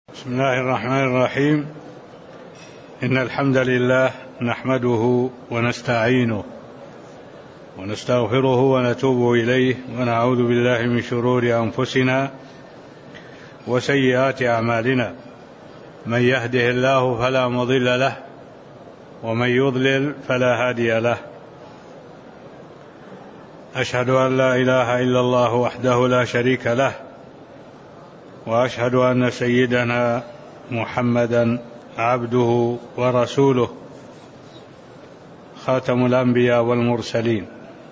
بسم الله الرحمن الرحيم. إن الحمد لله نحمده ونستعينه ونستغفره ونتوب إليه ونعوذ بالله من شرور أنفسنا وسيئات أعمالنا. من يهده الله فلا مضل له ومن يضلل فلا هادي له. أشهد أن لا إله إلا الله وحده لا شريك له، وأشهد أن سيدنا محمدا عبده ورسوله خاتم الأنبياء والمرسلين،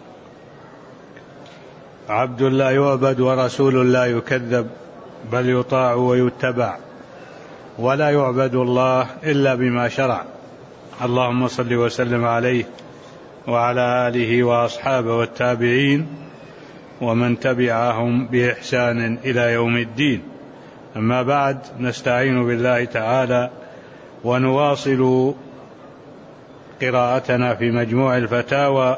عبد لا يعبد ورسول لا يكذب، بل يطاع ويتبع، ولا يعبد الله إلا بما شرع. اللهم صل وسلم عليه وعلى آله وأصحابه والتابعين ومن تبعهم بإحسان إلى يوم الدين. أما بعد، نستعين بالله تعالى ونواصل قراءتنا في مجموع الفتاوى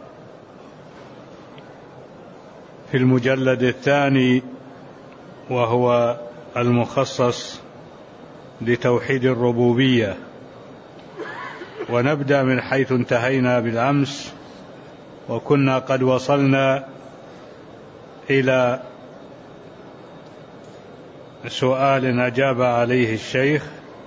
في المجلد الثاني، وهو المخصص لتوحيد الربوبية، ونبدأ من حيث انتهينا بالأمس، وكنا قد وصلنا إلى سؤال أجاب عليه الشيخ،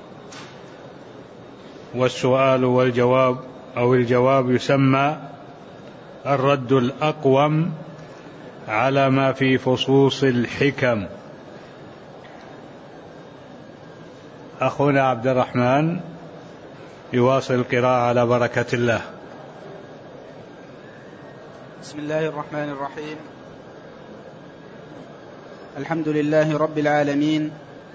والسؤال والجواب أو الجواب يسمى الرد الأقوم على ما في فصوص الحكم. أخونا عبد الرحمن يواصل القراءة على بركة الله. بسم الله الرحمن الرحيم. الحمد لله رب العالمين،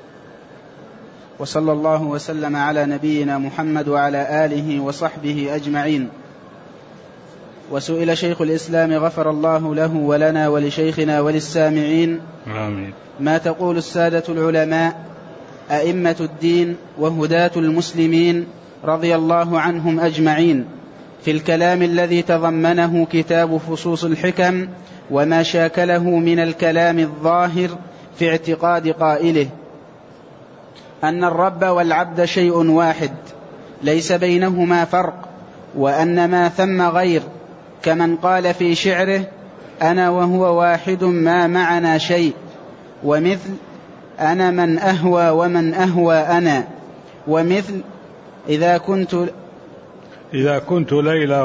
وصلى الله وسلم على نبينا محمد وعلى آله وصحبه أجمعين. وسئل شيخ الإسلام غفر الله له ولنا ولشيخنا وللسامعين: آمين. ما تقول السادة العلماء أئمة الدين وهداة المسلمين رضي الله عنهم أجمعين في الكلام الذي تضمنه كتاب فصوص الحكم، وما شاكله من الكلام الظاهر في اعتقاد قائله أن الرب والعبد شيء واحد ليس بينهما فرق، وأن ما ثم غير، كمن قال في شعره: أنا وهو واحد ما معنا شيء، ومثل أنا من أهوى ومن أهوى أنا، ومثل إذا كنت ليلى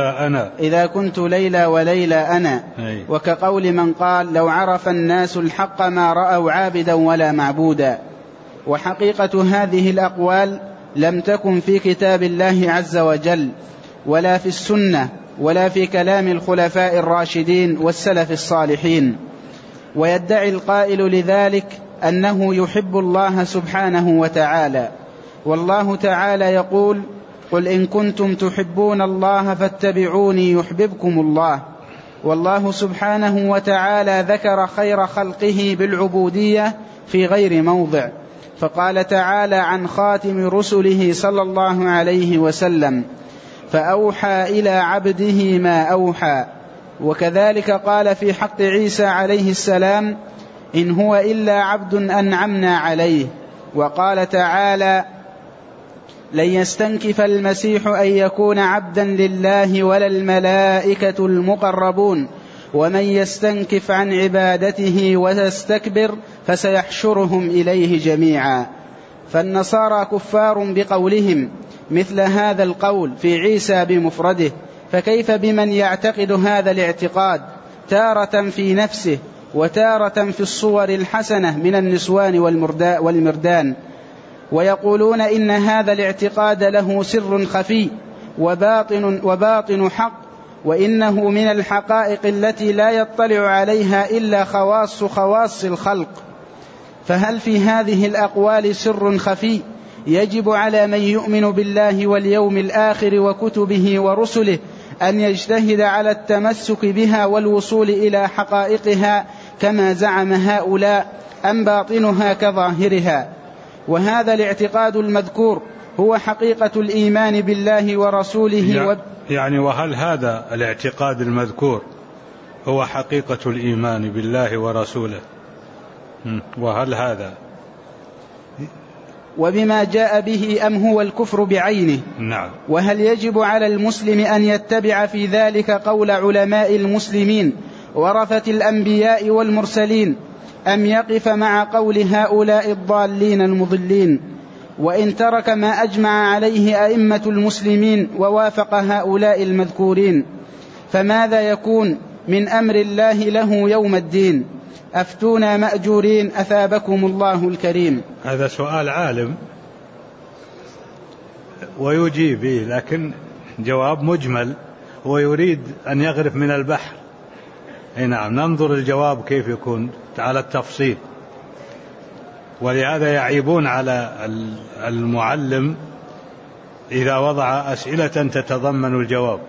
وليلى أنا وكقول من قال: لو عرف الناس الحق ما رأوا عابدا ولا معبودا. وحقيقة هذه الأقوال لم تكن في كتاب الله عز وجل، ولا في السنة، ولا في كلام الخلفاء الراشدين والسلف الصالحين. ويدعي القائل لذلك أنه يحب الله سبحانه وتعالى، والله تعالى يقول: قل إن كنتم تحبون الله فاتبعوني يحببكم الله. والله سبحانه وتعالى ذكر خير خلقه بالعبودية في غير موضع، فقال تعالى عن خاتم رسله صلى الله عليه وسلم: فأوحى إلى عبده ما أوحى. وكذلك قال في حق عيسى عليه السلام: إن هو إلا عبد أنعمنا عليه. وقال تعالى: لن يستنكف المسيح أن يكون عبدا لله ولا الملائكة المقربون، ومن يستنكف عن عبادته ويستكبر فسيحشرهم إليه جميعا. فالنصارى كفار بقولهم مثل هذا القول في عيسى بمفرده، فكيف بمن يعتقد هذا الاعتقاد تارة في نفسه وتارة في الصور الحسنة من النسوان والمردان؟ ويقولون إن هذا الاعتقاد له سر خفي وباطن حق، وإنه من الحقائق التي لا يطلع عليها إلا خواص الخلق. فهل في هذه الأقوال سر خفي يجب على من يؤمن بالله واليوم الآخر وكتبه ورسله أن يجتهد على التمسك بها والوصول إلى حقائقها كما زعم هؤلاء، أم باطنها كظاهرها؟ وهذا الاعتقاد المذكور هو حقيقة الإيمان بالله ورسوله يعني وهل هذا الاعتقاد المذكور هو حقيقة الإيمان بالله ورسوله؟ وهل هذا وبما جاء به أم هو الكفر بعينه؟ نعم. وهل يجب على المسلم أن يتبع في ذلك قول علماء المسلمين ورثة الأنبياء والمرسلين أم يقف مع قول هؤلاء الضالين المضلين؟ وإن ترك ما أجمع عليه أئمة المسلمين ووافق هؤلاء المذكورين فماذا يكون من أمر الله له يوم الدين؟ أفتونا مأجورين أثابكم الله الكريم. هذا سؤال عالم ويجيب به، لكن جواب مجمل ويريد أن يغرف من البحر. نعم، ننظر الجواب كيف يكون على التفصيل، ولهذا يعيبون على المعلم إذا وضع أسئلة تتضمن الجواب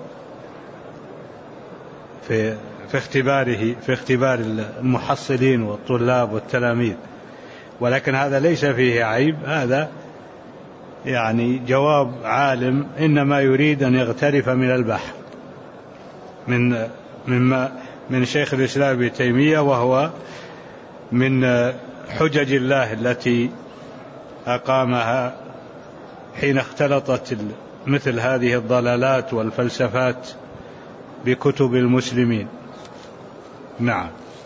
في اختبار المحصلين والطلاب والتلاميذ، ولكن هذا ليس فيه عيب، هذا يعني جواب عالم إنما يريد أن يغترف من البحر من شيخ الإسلام ابن تيمية، وهو من حجج الله التي أقامها حين اختلطت مثل هذه الضلالات والفلسفات بكتب المسلمين. نعم.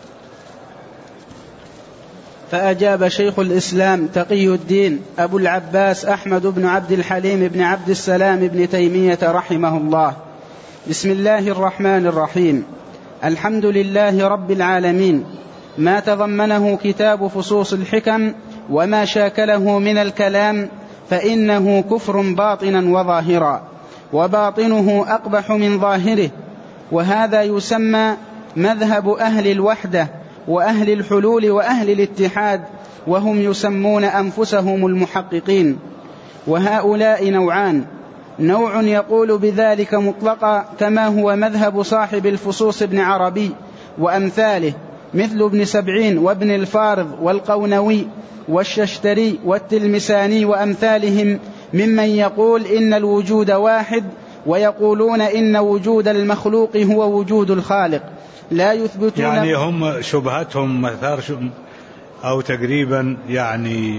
فأجاب شيخ الإسلام تقي الدين أبو العباس أحمد بن عبد الحليم بن عبد السلام بن تيمية رحمه الله: بسم الله الرحمن الرحيم. الحمد لله رب العالمين. ما تضمنه كتاب فصوص الحكم وما شاكله من الكلام فإنه كفر باطنا وظاهرا، وباطنه أقبح من ظاهره، وهذا يسمى مذهب أهل الوحدة وأهل الحلول وأهل الاتحاد، وهم يسمون أنفسهم المحققين. وهؤلاء نوعان: نوع يقول بذلك مطلقا كما هو مذهب صاحب الفصوص ابن عربي وأمثاله مثل ابن سبعين وابن الفارض والقونوي والششتري والتلمساني وأمثالهم، ممن يقول إن الوجود واحد، ويقولون إن وجود المخلوق هو وجود الخالق، لا يثبتون. يعني هم شبهتهم مثار أو تقريبا يعني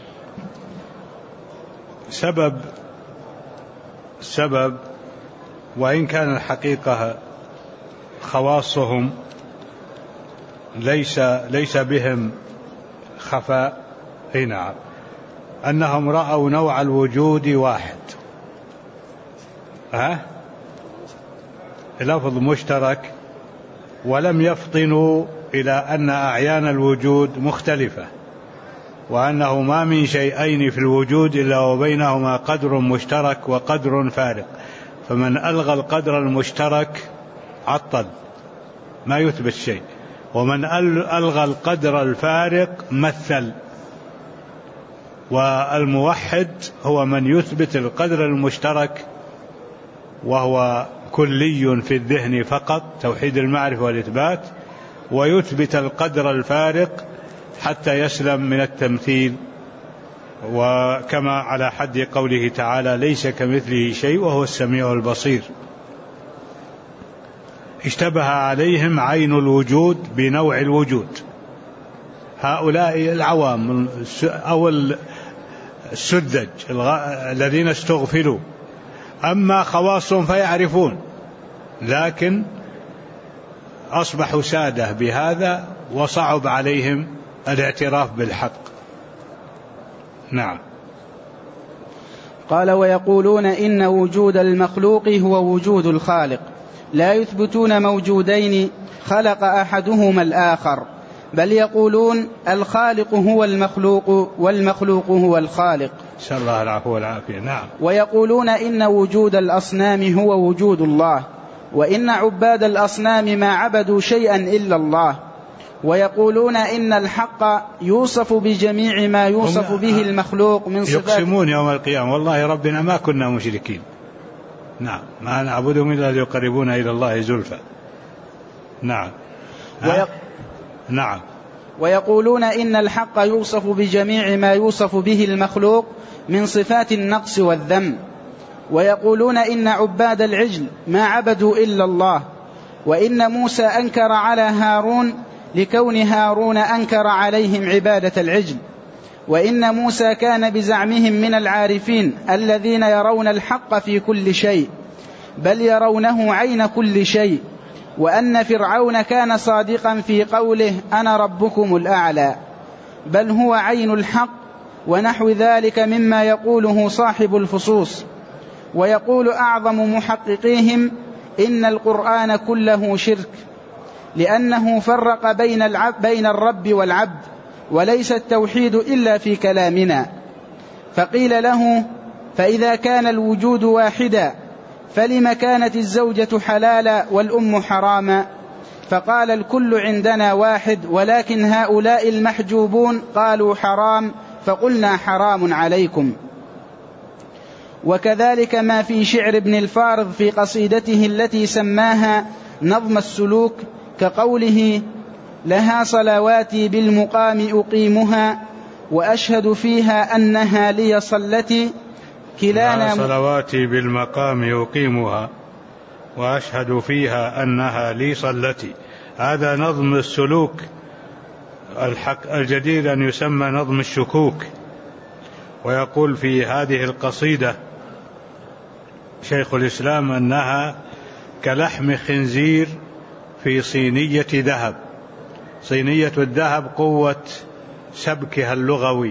سبب وإن كان الحقيقة خواصهم ليس بهم خفاء. نعم، أنهم رأوا نوع الوجود واحد، لفظ مشترك، ولم يفطنوا إلى أن أعيان الوجود مختلفة، وأنه ما من شيئين في الوجود إلا وبينهما قدر مشترك وقدر فارق، فمن ألغى القدر المشترك عطل ما يثبت شيء، ومن ألغى القدر الفارق مثل. والموحد هو من يثبت القدر المشترك وهو كلي في الذهن فقط، توحيد المعرفة والإثبات، ويثبت القدر الفارق حتى يسلم من التمثيل، وكما على حد قوله تعالى: ليس كمثله شيء وهو السميع البصير. اشتبه عليهم عين الوجود بنوع الوجود، هؤلاء العوام أو السذج الذين استغفلوا. أما خواصهم فيعرفون، لكن أصبحوا سادة بهذا وصعب عليهم الاعتراف بالحق. نعم. قال: ويقولون إن وجود المخلوق هو وجود الخالق، لا يثبتون موجودين خلق أحدهما الآخر، بل يقولون الخالق هو المخلوق والمخلوق هو الخالق. نسأل الله العفو والعافية. نعم. ويقولون إن وجود الأصنام هو وجود الله، وإن عباد الأصنام ما عبدوا شيئا إلا الله. ويقولون إن الحق يوصف بجميع ما يوصف به المخلوق من صفات. يقسمون يوم القيامة: والله ربنا ما كنا مشركين، نعم، ما نعبدهم إلا ليقربونا إلى الله زلفى. نعم. نعم. ويقولون إن الحق يوصف بجميع ما يوصف به المخلوق من صفات النقص والذم. ويقولون إن عباد العجل ما عبدوا إلا الله، وإن موسى أنكر على هارون لكون هارون أنكر عليهم عبادة العجل. وإن موسى كان بزعمهم من العارفين الذين يرون الحق في كل شيء، بل يرونه عين كل شيء، وأن فرعون كان صادقا في قوله أنا ربكم الأعلى، بل هو عين الحق، ونحو ذلك مما يقوله صاحب الفصوص. ويقول أعظم محققيهم إن القرآن كله شرك، لأنه فرق بين الرب والعبد، وليس التوحيد إلا في كلامنا. فقيل له فإذا كان الوجود واحدا فلم كانت الزوجة حلالا والأم حراما؟ فقال الكل عندنا واحد، ولكن هؤلاء المحجوبون قالوا حرام فقلنا حرام عليكم. وكذلك ما في شعر ابن الفارض في قصيدته التي سماها نظم السلوك، كقوله لها صلواتي بالمقام أقيمها وأشهد فيها أنها لي صلتي كلانا. صلواتي بالمقام أقيمها وأشهد فيها أنها لي صلتي. هذا نظم السلوك الجدير أن يسمى نظم الشكوك. ويقول في هذه القصيدة شيخ الإسلام أنها كلحم خنزير في صينية ذهب. صينية الذهب قوة سبكها اللغوي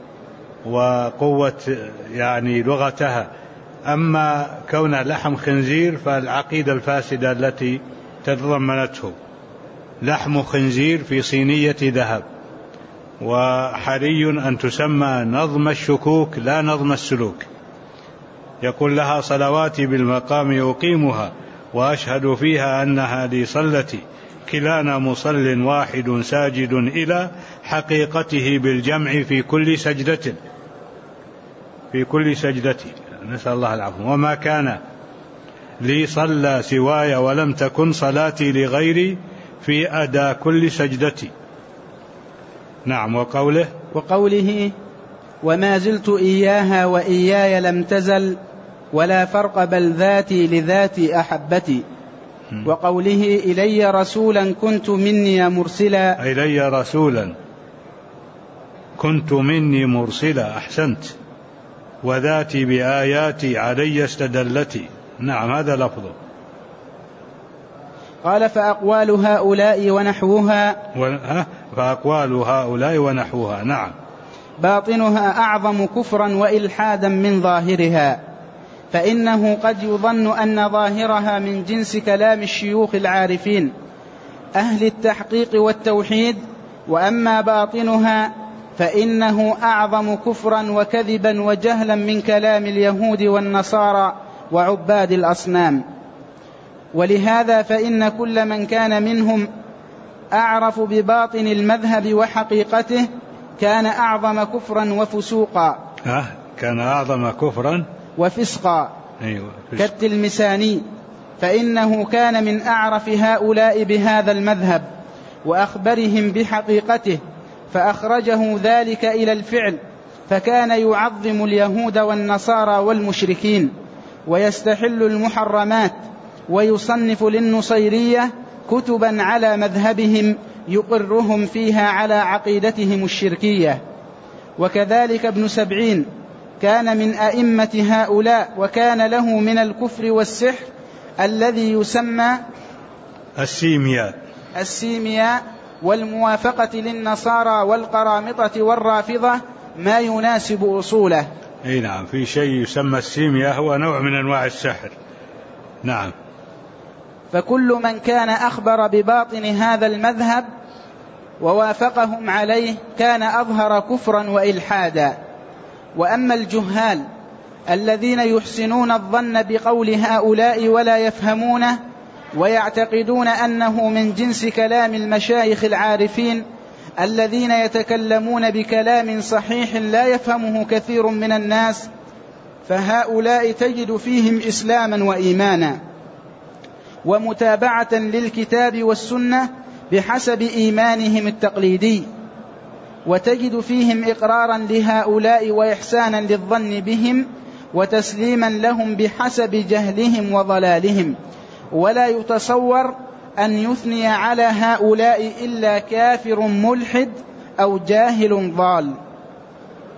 وقوة يعني لغتها، أما كون لحم خنزير فالعقيدة الفاسدة التي تتضمنته. لحم خنزير في صينية ذهب، وحري أن تسمى نظم الشكوك لا نظم السلوك. يقول لها صلواتي بالمقام أقيمها وأشهد فيها أنها لي صلتي كلانا مصل واحد ساجد إلى حقيقته بالجمع في كل سجدة. في كل سجدة نسأل الله العفو. وما كان لي صلى سواي ولم تكن صلاتي لغيري في أداء كل سجدة. نعم. وقوله وما زلت إياها وإياي لم تزل ولا فرق بل ذاتي لذاتي أحبتي. وقوله إلي رسولا كنت مني مرسلا. إلي رسولا كنت مني مرسلا. أحسنت. وذاتي بآياتي علي استدلتي. نعم هذا لفظه. قال فأقوال هؤلاء ونحوها. فأقوال هؤلاء ونحوها. نعم. باطنها أعظم كفرا وإلحادا من ظاهرها، فإنه قد يظن أن ظاهرها من جنس كلام الشيوخ العارفين أهل التحقيق والتوحيد، وأما باطنها فإنه أعظم كفرا وكذبا وجهلا من كلام اليهود والنصارى وعباد الأصنام. ولهذا فإن كل من كان منهم أعرف بباطن المذهب وحقيقته كان أعظم كفرا وفسوقا. كان أعظم كفرا وفسقا. أيوة. كالتلمساني، فإنه كان من أعرف هؤلاء بهذا المذهب وأخبرهم بحقيقته، فأخرجه ذلك إلى الفعل، فكان يعظم اليهود والنصارى والمشركين ويستحل المحرمات، ويصنف للنصيرية كتبا على مذهبهم يقرهم فيها على عقيدتهم الشركية. وكذلك ابن سبعين كان من أئمة هؤلاء، وكان له من الكفر والسحر الذي يسمى السيمياء والموافقة للنصارى والقرامطة والرافضة ما يناسب أصوله. نعم. في شيء يسمى السيمياء، هو نوع من أنواع السحر. نعم. فكل من كان أخبر بباطن هذا المذهب ووافقهم عليه كان أظهر كفرا وإلحادا. وأما الجهال الذين يحسنون الظن بقول هؤلاء ولا يفهمونه ويعتقدون أنه من جنس كلام المشايخ العارفين الذين يتكلمون بكلام صحيح لا يفهمه كثير من الناس، فهؤلاء تجد فيهم إسلاما وإيمانا ومتابعة للكتاب والسنة بحسب إيمانهم التقليدي، وتجد فيهم إقرارا لهؤلاء وإحسانا للظن بهم وتسليما لهم بحسب جهلهم وضلالهم. ولا يتصور أن يثني على هؤلاء إلا كافر ملحد أو جاهل ضال.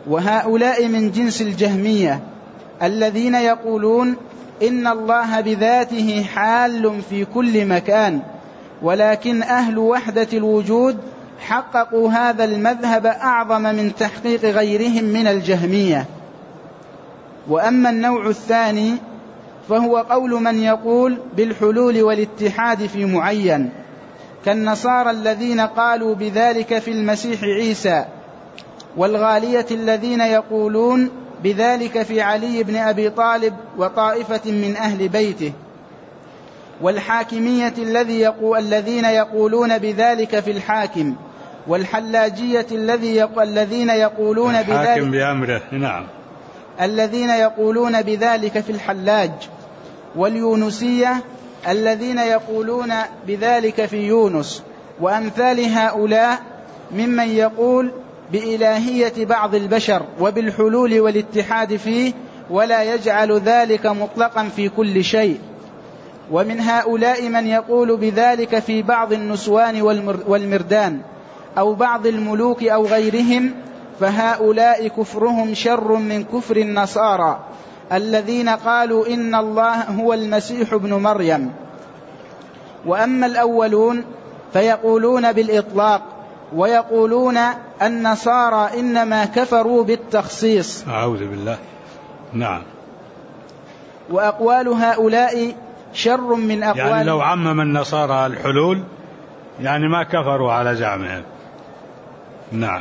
وهؤلاء من جنس الجهمية الذين يقولون إن الله بذاته حال في كل مكان، ولكن أهل وحدة الوجود حققوا هذا المذهب أعظم من تحقيق غيرهم من الجهمية. وأما النوع الثاني فهو قول من يقول بالحلول والاتحاد في معين، كالنصارى الذين قالوا بذلك في المسيح عيسى، والغالية الذين يقولون بذلك في علي بن أبي طالب وطائفة من أهل بيته، والحاكمية الذين يقولون بذلك في الحاكم، والحلاجية الذين يقولون بذلك بأمره، نعم، الذين يقولون بذلك في الحلاج، واليونسية الذين يقولون بذلك في يونس، وأمثال هؤلاء ممن يقول بإلهية بعض البشر وبالحلول والاتحاد فيه، ولا يجعل ذلك مطلقا في كل شيء. ومن هؤلاء من يقول بذلك في بعض النسوان والمردان أو بعض الملوك أو غيرهم، فهؤلاء كفرهم شر من كفر النصارى الذين قالوا إن الله هو المسيح ابن مريم. وأما الأولون فيقولون بالإطلاق، ويقولون النصارى إنما كفروا بالتخصيص. أعوذ بالله. نعم. وأقوال هؤلاء شر من أقوال، يعني لو عمم النصارى الحلول يعني ما كفروا على زعمهم. نعم.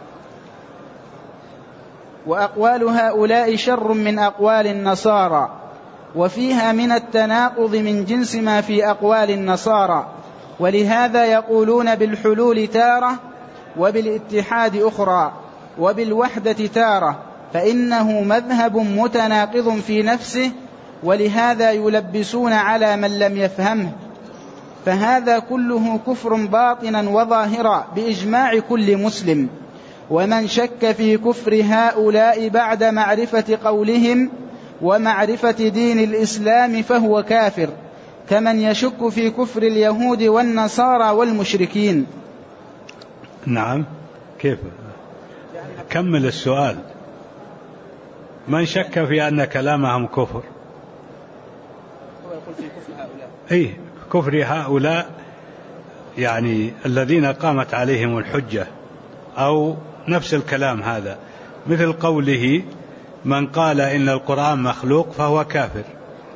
وأقوال هؤلاء شر من أقوال النصارى، وفيها من التناقض من جنس ما في أقوال النصارى، ولهذا يقولون بالحلول تارة، وبالاتحاد أخرى، وبالوحدة تارة، فإنه مذهب متناقض في نفسه، ولهذا يلبسون على من لم يفهمه. فهذا كله كفر باطنا وظاهرا بإجماع كل مسلم. ومن شك في كفر هؤلاء بعد معرفة قولهم ومعرفة دين الإسلام فهو كافر، كمن يشك في كفر اليهود والنصارى والمشركين. نعم. كيف؟ كمل السؤال. من شك في أن كلامهم كفر؟ هو يقول في كفر هؤلاء. أي كفر هؤلاء يعني الذين قامت عليهم الحجة، أو نفس الكلام هذا، مثل قوله من قال إن القرآن مخلوق فهو كافر،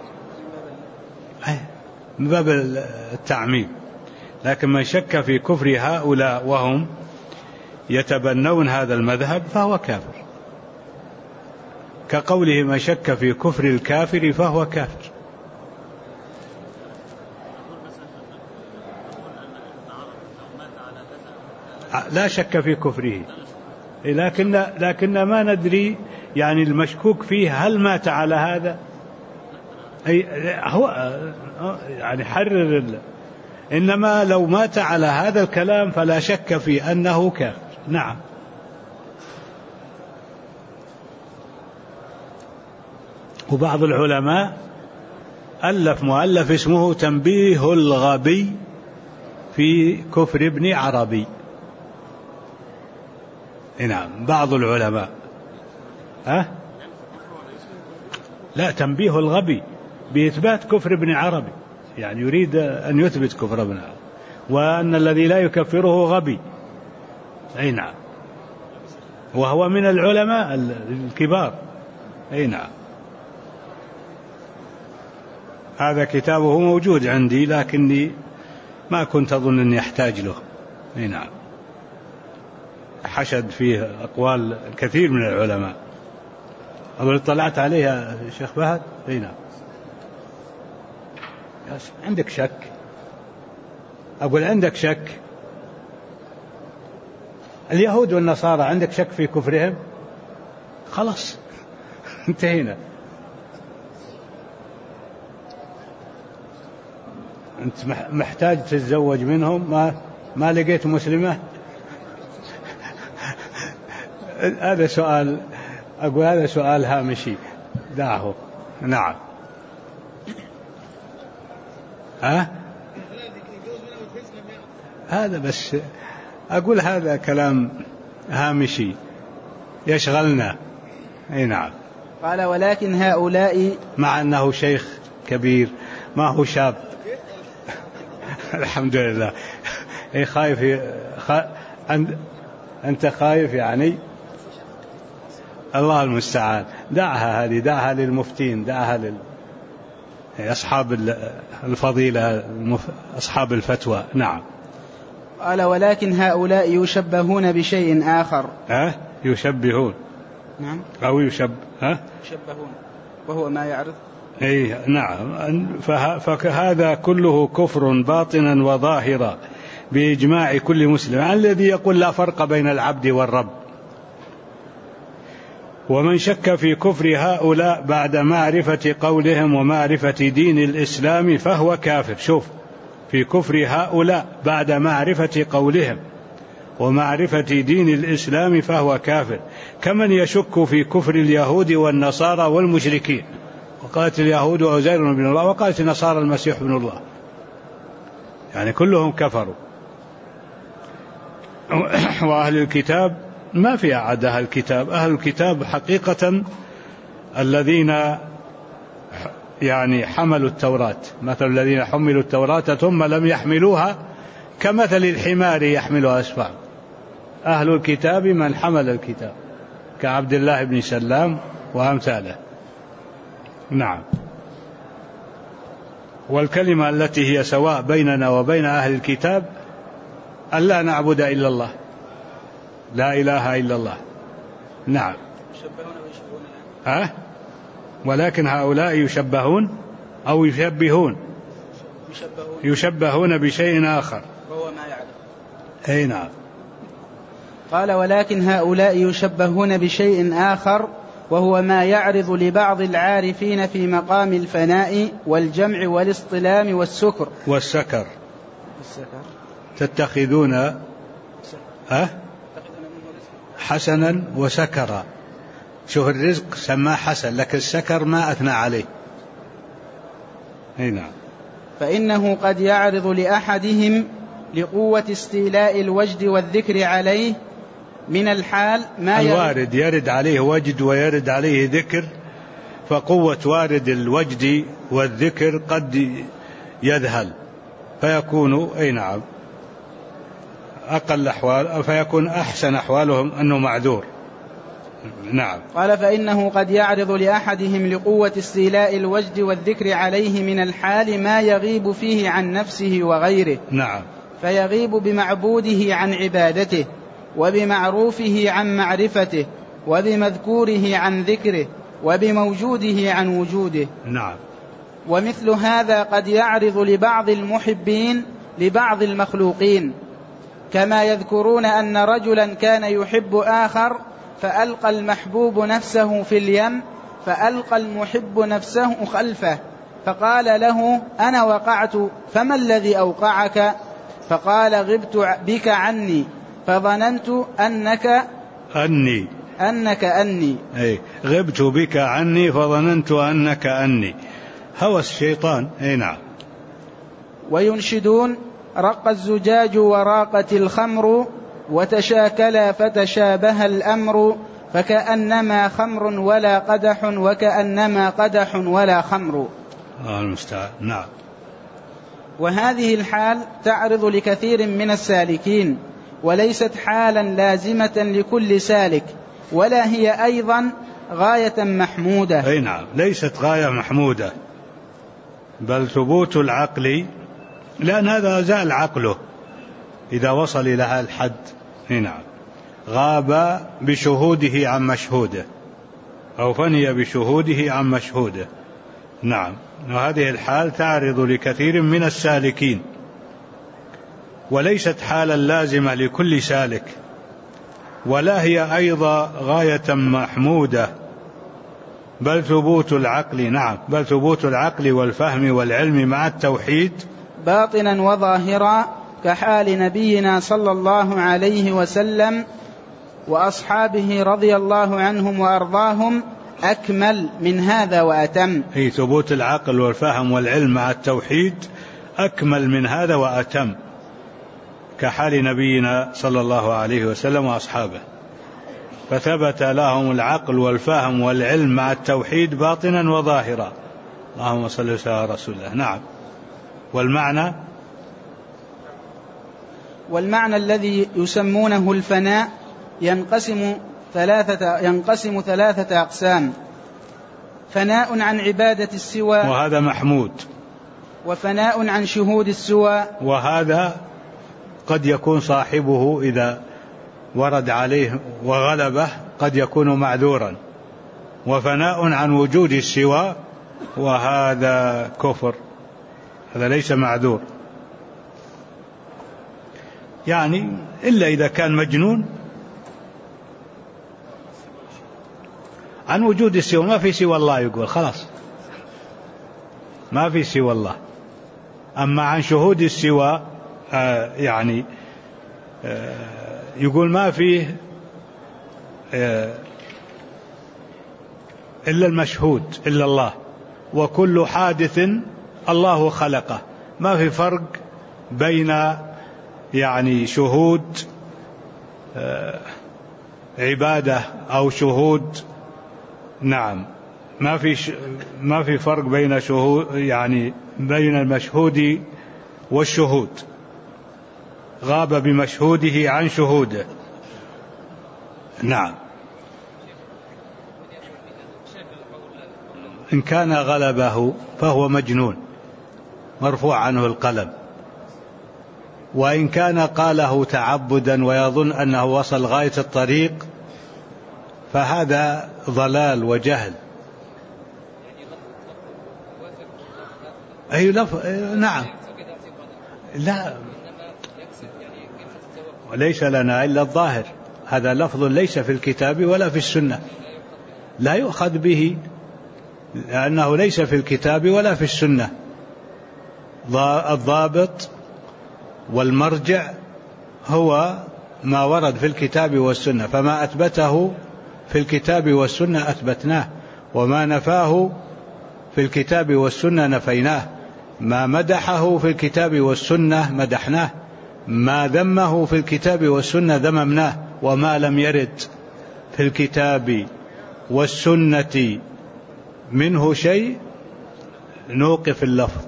من باب التعميم. لكن من شك في كفر هؤلاء وهم يتبنون هذا المذهب فهو كافر، كقوله من شك في كفر الكافر فهو كافر. لا شك في كفره، لكن ما ندري يعني المشكوك فيه هل مات على هذا، أي هو يعني حرر إنما لو مات على هذا الكلام فلا شك في أنه كافر. نعم. وبعض العلماء ألف مؤلف اسمه تنبيه الغبي في كفر ابن عربي. نعم. بعض العلماء لا، تنبيه الغبي بإثبات كفر ابن عربي، يعني يريد أن يثبت كفر ابن عربي، وأن الذي لا يكفره غبي. أي نعم. وهو من العلماء الكبار. أي نعم. هذا كتابه موجود عندي لكني ما كنت أظن أني أحتاج له. أي نعم. حشد فيه أقوال كثير من العلماء. أقول اطلعت عليها شيخ فهد. أي نعم. عندك شك؟ أقول عندك شك؟ اليهود والنصارى عندك شك في كفرهم؟ خلاص انتهينا. أنت محتاج تتزوج منهم، ما لقيت مسلمة؟ هذا سؤال، أقول هذا سؤال هامشي دعه. نعم. هذا بس أقول هذا كلام هامشي، يشغلنا. أي نعم. قال ولكن هؤلاء، مع أنه شيخ كبير ما هو شاب. الحمد لله. أي خايف أنت خايف يعني. الله المستعان. دعها هذه، دعها للمفتين، دعها أصحاب الفضيلة، أصحاب الفتوى. نعم. قال ولكن هؤلاء يشبهون بشيء آخر. يشبهون. نعم. أو يشبهون وهو ما يعرض. أي نعم. فهذا كله كفر باطنا وظاهرا بإجماع كل مسلم، الذي يقول لا فرق بين العبد والرب. ومن شك في كفر هؤلاء بعد معرفة قولهم ومعرفة دين الإسلام فهو كافر. شوف، في كفر هؤلاء بعد معرفة قولهم ومعرفة دين الإسلام فهو كافر، كمن يشك في كفر اليهود والنصارى والمشركين. وقالت اليهود عزير بن الله، وقالت النصارى المسيح بن الله، يعني كلهم كفروا. وأهل الكتاب ما في أحد أهل الكتاب. أهل الكتاب حقيقة الذين يعني حملوا التوراة، مثل الذين حملوا التوراة ثم لم يحملوها كمثل الحمار يحمل أسفار. أهل الكتاب من حمل الكتاب كعبد الله بن سلام وأمثاله. نعم. والكلمة التي هي سواء بيننا وبين أهل الكتاب أن لا نعبد إلا الله، لا إله إلا الله. نعم. ولكن هؤلاء يشبهون أو يشبهون بشيء آخر وهو ما يعرف. أي نعم. قال ولكن هؤلاء يشبهون بشيء آخر وهو ما يعرض لبعض العارفين في مقام الفناء والجمع والاصطلام والسكر. تتخذون حسنا وسكرا. شوف، الرزق سماه حسن، لكن السكر ما أثنى عليه. هنا فإنه قد يعرض لأحدهم لقوة استيلاء الوجد والذكر عليه من الحال ما الوارد، يرد عليه وجد ويرد عليه ذكر، فقوة وارد الوجد والذكر قد يذهل فيكون نعم أقل أحوال، فيكون أحسن أحوالهم أنه معذور. نعم. قال فإنه قد يعرض لأحدهم لقوة استيلاء الوجد والذكر عليه من الحال ما يغيب فيه عن نفسه وغيره. نعم. فيغيب بمعبوده عن عبادته، وبمعروفه عن معرفته، وبمذكوره عن ذكره، وبموجوده عن وجوده. نعم. ومثل هذا قد يعرض لبعض المحبين لبعض المخلوقين، كما يذكرون أن رجلا كان يحب آخر فألقى المحبوب نفسه في اليم، فألقى المحب نفسه خلفه، فقال له أنا وقعت، فما الذي أوقعك؟ فقال غبت بك عني فظننت أنك أني. أي غبت بك عني فظننت أنك أني. هوى الشيطان. نعم. وينشدون رق الزجاج وراقت الخمر، وتشاكلا فتشابه الأمر، فكأنما خمر ولا قدح، وكأنما قدح ولا خمر. المستعان. نعم. وهذه الحال تعرض لكثير من السالكين، وليست حالا لازمة لكل سالك، ولا هي أيضا غاية محمودة. أي نعم، ليست غاية محمودة، بل ثبوت العقل، لأن هذا زال عقله إذا وصل إلى هذا الحد. نعم. غاب بشهوده عن مشهوده، أو فني بشهوده عن مشهوده. نعم. وهذه الحال تعرض لكثير من السالكين، وليست حالا لازمة لكل سالك، ولا هي أيضا غاية محمودة، بل ثبوت العقل. نعم، بل ثبوت العقل والفهم والعلم مع التوحيد باطنا وظاهرا، كحال نبينا صلى الله عليه وسلم وأصحابه رضي الله عنهم وأرضاهم، أكمل من هذا وأتم. هي ثبوت العقل والفهم والعلم مع التوحيد أكمل من هذا وأتم، كحال نبينا صلى الله عليه وسلم وأصحابه. فثبت لهم العقل والفهم والعلم مع التوحيد باطنا وظاهرا. اللهم صل وسلم على رسول الله. نعم. والمعنى الذي يسمونه الفناء ينقسم ثلاثة أقسام: فناء عن عبادة السوى، وهذا محمود، وفناء عن شهود السوى، وهذا قد يكون صاحبه إذا ورد عليه وغلبه قد يكون معذورا، وفناء عن وجود السوى وهذا كفر، هذا ليس معذور، يعني إلا إذا كان مجنون. عن وجود السوى ما في سوى الله، يقول خلاص ما في سوى الله. أما عن شهود السوى يعني يقول ما فيه إلا المشهود إلا الله، وكل حادث الله خلقه، ما في فرق بين يعني شهود عبادة أو شهود، نعم ما في فرق بين شهود، يعني بين المشهود والشهود، غاب بمشهوده عن شهوده. نعم. إن كان غلبه فهو مجنون مرفوع عنه القلم، وإن كان قاله تعبدا ويظن أنه وصل غاية الطريق فهذا ضلال وجهل. أي نعم. لا، وليس لنا إلا الظاهر، هذا لفظ ليس في الكتاب ولا في السنة، لا يؤخذ به لأنه ليس في الكتاب ولا في السنة. الضابط والمرجع هو ما ورد في الكتاب والسنة، فما أثبته في الكتاب والسنة أثبتناه، وما نفاه في الكتاب والسنة نفيناه، ما مدحه في الكتاب والسنة مدحناه، ما ذمه في الكتاب والسنة ذممناه، وما لم يرد في الكتاب والسنة منه شيء نوقف اللفظ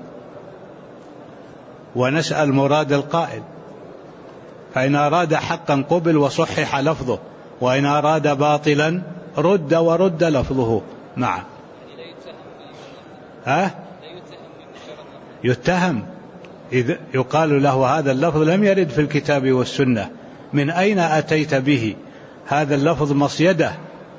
ونسأل مراد القائل، فإن أراد حقا قبل وصحح لفظه، وإن أراد باطلا رد ورد لفظه. نعم. يتهم إذ يقال له هذا اللفظ لم يرد في الكتاب والسنة، من أين أتيت به؟ هذا اللفظ مصيدة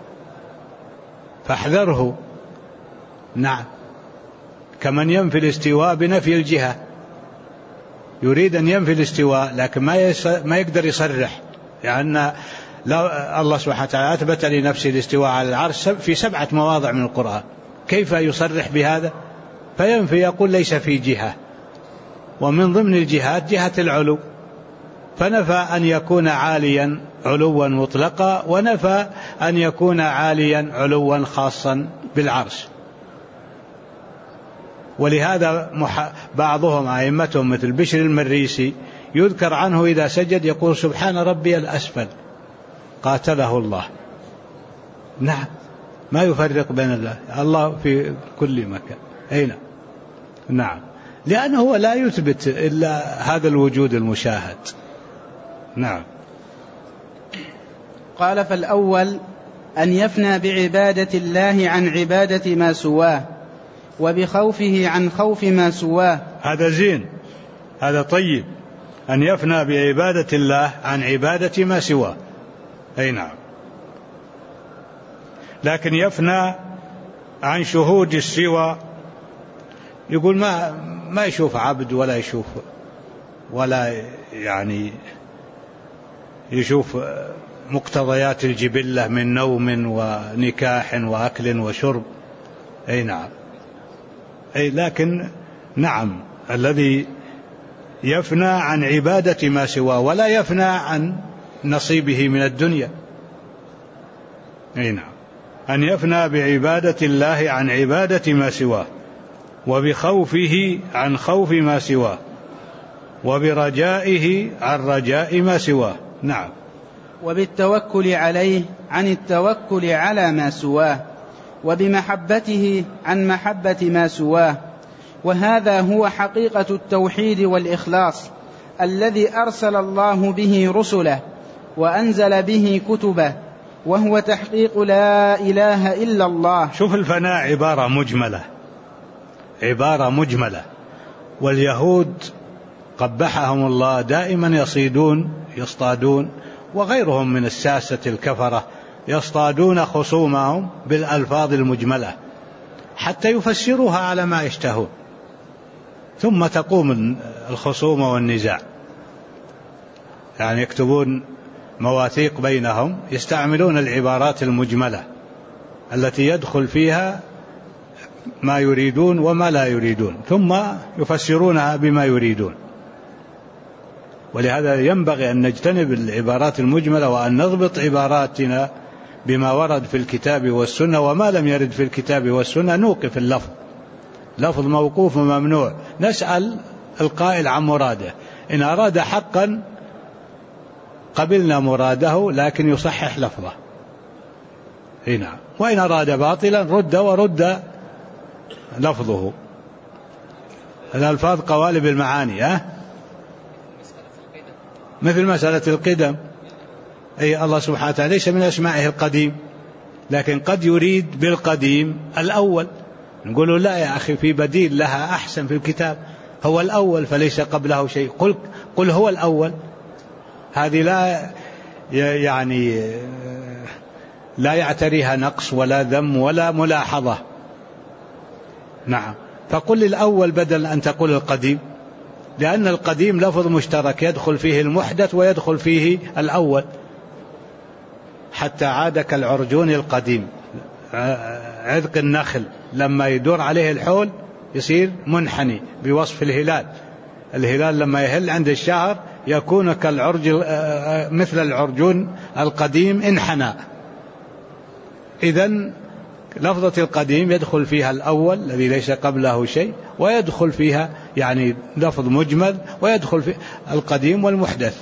فاحذره. نعم. كمن ينفي الاستواء بنفي الجهة، يريد أن ينفي الاستواء لكن ما يقدر يصرح، لأن الله سبحانه وتعالى أثبت لنفسه الاستواء على العرش في 7 مواضع من القرآن، كيف يصرح بهذا؟ فينفي، يقول ليس في جهة، ومن ضمن الجهات جهة العلو، فنفى أن يكون عاليا علوا مطلقا، ونفى أن يكون عاليا علوا خاصا بالعرش. ولهذا بعضهم أئمتهم مثل بشر المريسي يذكر عنه إذا سجد يقول سبحان ربي الأسفل، قاتله الله. نعم، ما يفرق بين الله في كل مكان. أين؟ نعم، لأنه لا يثبت إلا هذا الوجود المشاهد. نعم. قال: فالأول أن يفنى بعبادة الله عن عبادة ما سواه، وبخوفه عن خوف ما سواه. هذا زين، هذا طيب، أن يفنى بعبادة الله عن عبادة ما سواه. أي نعم. لكن يفنى عن شهود السوى، يقول ما يشوف عبد ولا يشوف ولا يعني يشوف مقتضيات الجبلة من نوم ونكاح وأكل وشرب. أي نعم. أي لكن نعم، الذي يفنى عن عبادة ما سواه ولا يفنى عن نصيبه من الدنيا. أي نعم، أن يفنى بعبادة الله عن عبادة ما سواه، وبخوفه عن خوف ما سواه، وبرجائه عن رجاء ما سواه. نعم. وبالتوكل عليه عن التوكل على ما سواه، وبمحبته عن محبة ما سواه. وهذا هو حقيقة التوحيد والإخلاص الذي أرسل الله به رسله وأنزل به كتبه، وهو تحقيق لا إله إلا الله. شوف الفناء عبارة مجملة، واليهود قبحهم الله دائما يصطادون وغيرهم من الساسة الكفرة يصطادون خصومهم بالألفاظ المجملة حتى يفسروها على ما يشتهون، ثم تقوم الخصومة والنزاع. يعني يكتبون مواثيق بينهم يستعملون العبارات المجملة التي يدخل فيها ما يريدون وما لا يريدون، ثم يفسرونها بما يريدون. ولهذا ينبغي أن نجتنب العبارات المجملة، وأن نضبط عباراتنا بما ورد في الكتاب والسنة، وما لم يرد في الكتاب والسنة نوقف اللفظ، لفظ موقوف وممنوع، نسأل القائل عن مراده، إن أراد حقا قبلنا مراده لكن يصحح لفظه هنا، وإن أراد باطلا رد لفظه. الألفاظ قوالب المعاني، مثل مسألة القدم، أي الله سبحانه وتعالى ليس من أسمائه القديم، لكن قد يريد بالقديم الأول، نقول لا يا أخي، في بديل لها أحسن في الكتاب، هو الأول فليس قبله شيء، قل هو الأول. هذه لا يعتريها نقص ولا ذم ولا ملاحظة. نعم، فقل الأول بدل أن تقول القديم، لأن القديم لفظ مشترك يدخل فيه المحدث ويدخل فيه الأول، حتى عاد كالعرجون القديم، عذق النخل لما يدور عليه الحول يصير منحني بوصف الهلال لما يهل عند الشهر يكون كالعرج مثل العرجون القديم انحنى. إذن لفظة القديم يدخل فيها الأول الذي ليس قبله شيء، ويدخل فيها يعني لفظ مجمل، ويدخل في القديم والمحدث،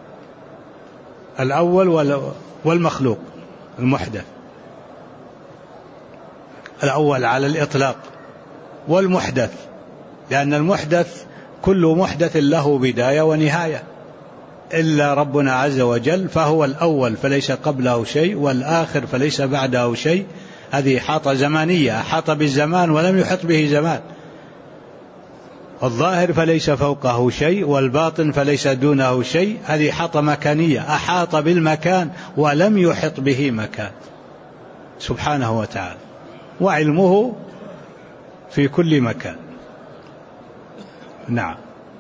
الأول والمخلوق المحدث، الأول على الإطلاق، والمحدث لأن المحدث كل محدث له بداية ونهاية، إلا ربنا عز وجل فهو الأول فليس قبله شيء، والآخر فليس بعده شيء. هذه إحاطة زمانية، أحاط بالزمان ولم يحط به زمان. الظاهر فليس فوقه شيء، والباطن فليس دونه شيء، هذه إحاطة مكانية، أحاط بالمكان ولم يحط به مكان سبحانه وتعالى، وعلمه في كل مكان. نعم.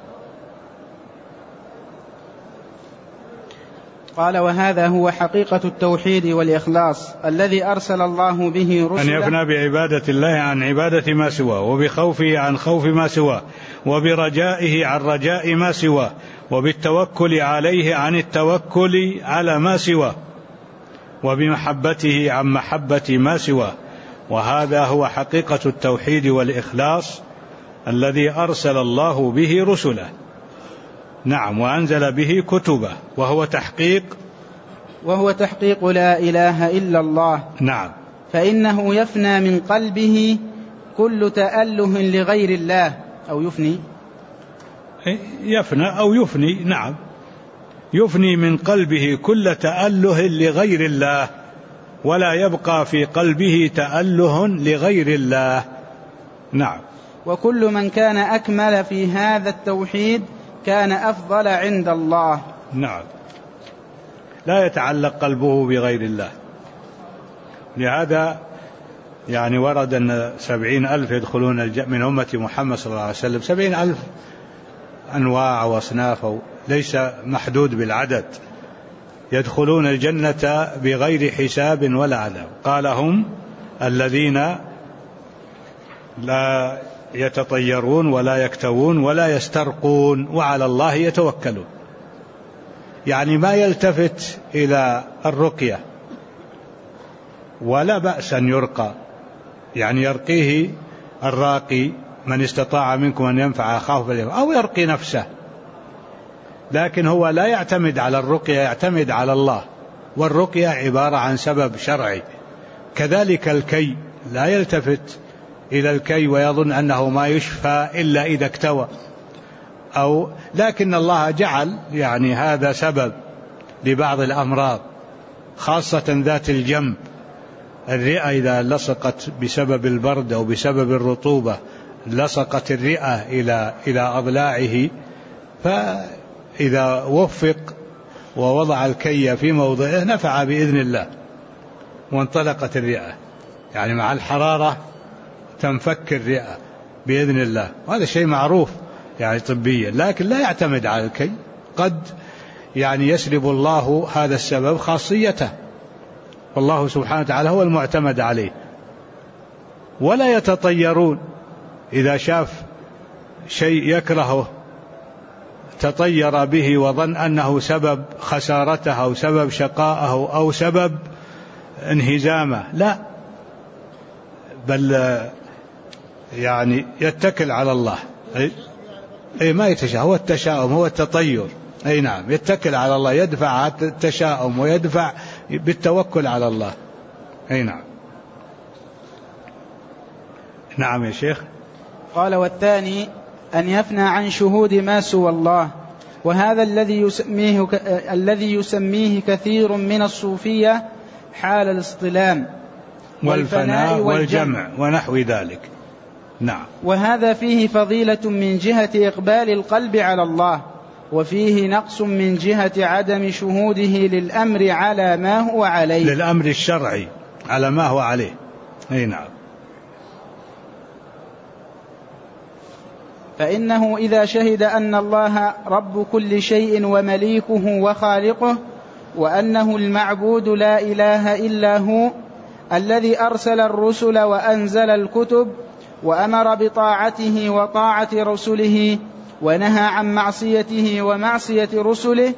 قال: وهذا هو حقيقة التوحيد والإخلاص الذي أرسل الله به رسله، أن يفنى بعبادة الله عن عبادة ما سواه، وبخوفه عن خوف ما سواه، وبرجائه عن رجاء ما سواه، وبالتوكل عليه عن التوكل على ما سواه، وبمحبته عن محبة ما سواه. وهذا هو حقيقة التوحيد والإخلاص الذي أرسل الله به رسله. نعم، وأنزل به كتبه، وهو تحقيق لا إله إلا الله. نعم، فإنه يفنى من قلبه كل تأله لغير الله، أو يفنى أو يفني. نعم، يفني من قلبه كل تأله لغير الله، ولا يبقى في قلبه تأله لغير الله. نعم. وكل من كان أكمل في هذا التوحيد كان أفضل عند الله. نعم، لا يتعلق قلبه بغير الله. لهذا يعني ورد أن 70,000 يدخلون من أمة محمد صلى الله عليه وسلم، 70,000 أنواع وأصناف، ليس محدود بالعدد، يدخلون الجنة بغير حساب ولا عذاب. قال: هم الذين لا يتطيرون ولا يكتوون ولا يسترقون وعلى الله يتوكلون. يعني ما يلتفت إلى الرقية، ولا بأس أن يرقى، يعني يرقيه الراقي من استطاع منكم أن ينفع أخاه أو يرقي نفسه، لكن هو لا يعتمد على الرقية، يعتمد على الله والرقية عبارة عن سبب شرعي. كذلك الكي، لا يلتفت إلى الكي ويظن أنه ما يشفى إلا إذا اكتوى، لكن الله جعل يعني هذا سبب لبعض الأمراض خاصة ذات الجنب. الرئة إذا لصقت بسبب البرد أو بسبب الرطوبة، لصقت الرئة إلى أضلاعه، فإذا وفق ووضع الكي في موضعه نفع بإذن الله وانطلقت الرئة. يعني مع الحرارة تنفك الرئة بإذن الله، وهذا شيء معروف يعني طبيا، لكن لا يعتمد على الكي. قد يعني يسلب الله هذا السبب خاصيته، والله سبحانه وتعالى هو المعتمد عليه. ولا يتطيرون، إذا شاف شيء يكرهه تطير به وظن أنه سبب خسارته أو سبب شقائه أو سبب انهزامه، لا، بل يعني يتكل على الله. أي ما يتشاء، هو التشاؤم، هو التطير. أي نعم، يتكل على الله، يدفع التشاؤم ويدفع بالتوكل على الله. أي نعم. نعم يا شيخ. قال: والثاني أن يفنى عن شهود ما سوى الله، وهذا الذي يسميه كثير من الصوفية حال الاصطلام والفناء والجمع ونحو ذلك. نعم. وهذا فيه فضيلة من جهة إقبال القلب على الله، وفيه نقص من جهة عدم شهوده للأمر على ما هو عليه، للأمر الشرعي على ما هو عليه. أي نعم. فإنه إذا شهد أن الله رب كل شيء ومليكه وخالقه، وأنه المعبود لا إله إلا هو، الذي أرسل الرسل وأنزل الكتب وأمر بطاعته وطاعة رسله ونهى عن معصيته ومعصية رسله،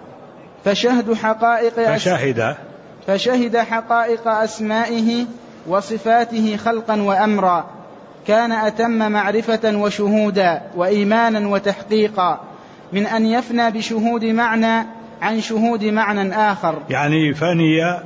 فشهد حقائق أسمائه وصفاته خلقا وأمرا، كان أتم معرفة وشهودا وإيمانا وتحقيقا من أن يفنى بشهود معنى عن شهود معنى آخر. يعني فني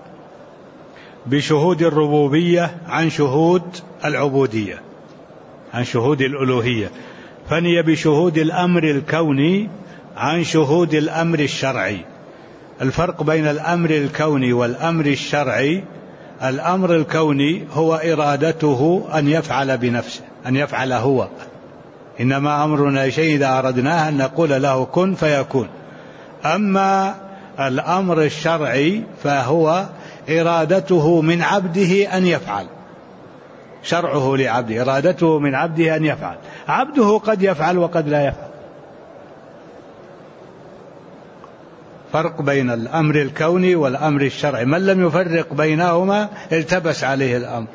بشهود الربوبية عن شهود العبودية، عن شهود الألوهية. فني بشهود الأمر الكوني عن شهود الأمر الشرعي. الفرق بين الأمر الكوني والأمر الشرعي: الأمر الكوني هو إرادته أن يفعل بنفسه، أن يفعل هو، إنما أمرنا شيء إذا أردناه أن نقول له كن فيكون. أما الأمر الشرعي فهو إرادته من عبده أن يفعل، شرعه لعبده، إرادته من عبده أن يفعل. عبده قد يفعل وقد لا يفعل. فرق بين الأمر الكوني والأمر الشرعي، من لم يفرق بينهما التبس عليه الأمر.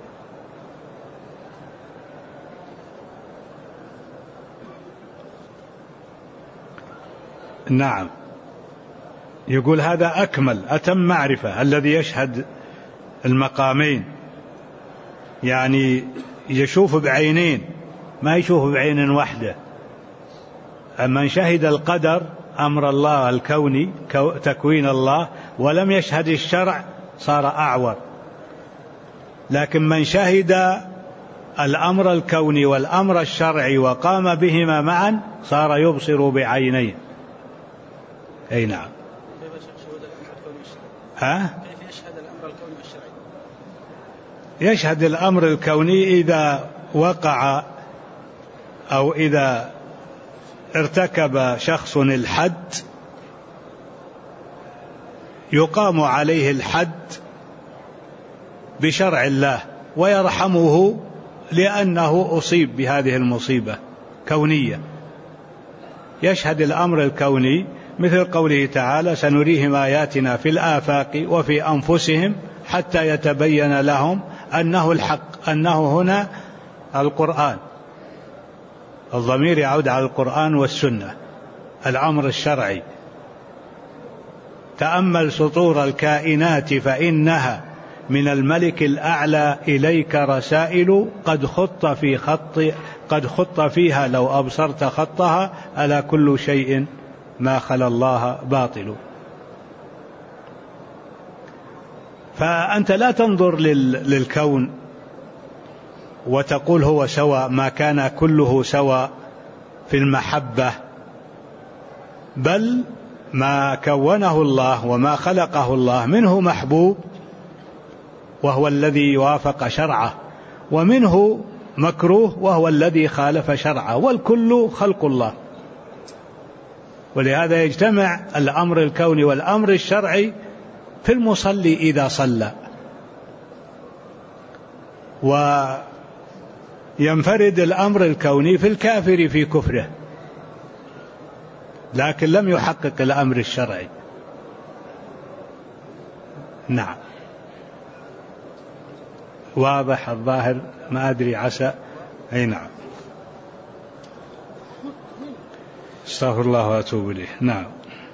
نعم. يقول هذا أكمل أتم معرفة، الذي يشهد المقامين، يعني يشوف بعينين، ما يشوف بعين واحدة. من شهد القدر، أمر الله الكوني، تكوين الله، ولم يشهد الشرع صار أعور. لكن من شهد الأمر الكوني والأمر الشرعي وقام بهما معا صار يبصر بعينين. أي نعم. كيف يشهد الأمر الكوني والشرعي؟ يشهد الأمر الكوني إذا وقع أو إذا ارتكب شخص الحد يقام عليه الحد بشرع الله ويرحمه لأنه أصيب بهذه المصيبة كونية. يشهد الأمر الكوني مثل قوله تعالى: سنريهم آياتنا في الآفاق وفي أنفسهم حتى يتبين لهم أنه الحق. أنه هنا القرآن، الضمير يعود على القرآن والسنة. الأمر الشرعي: تأمل سطور الكائنات فإنها من الملك الأعلى إليك رسائل قد خط فيها لو أبصرت خطها ألا كل شيء ما خلا الله باطل. فأنت لا تنظر للكون وتقول هو سواء، ما كان كله سواء في المحبة، بل ما كونه الله وما خلقه الله منه محبوب وهو الذي يوافق شرعه، ومنه مكروه وهو الذي خالف شرعه، والكل خلق الله. ولهذا يجتمع الأمر الكوني والأمر الشرعي في المصلي إذا صلى، وينفرد الأمر الكوني في الكافر في كفره، لكن لم يحقق الأمر الشرعي. نعم، واضح الظاهر، ما أدري عسى. أي نعم، استغفر الله وأتوب إليه. نعم،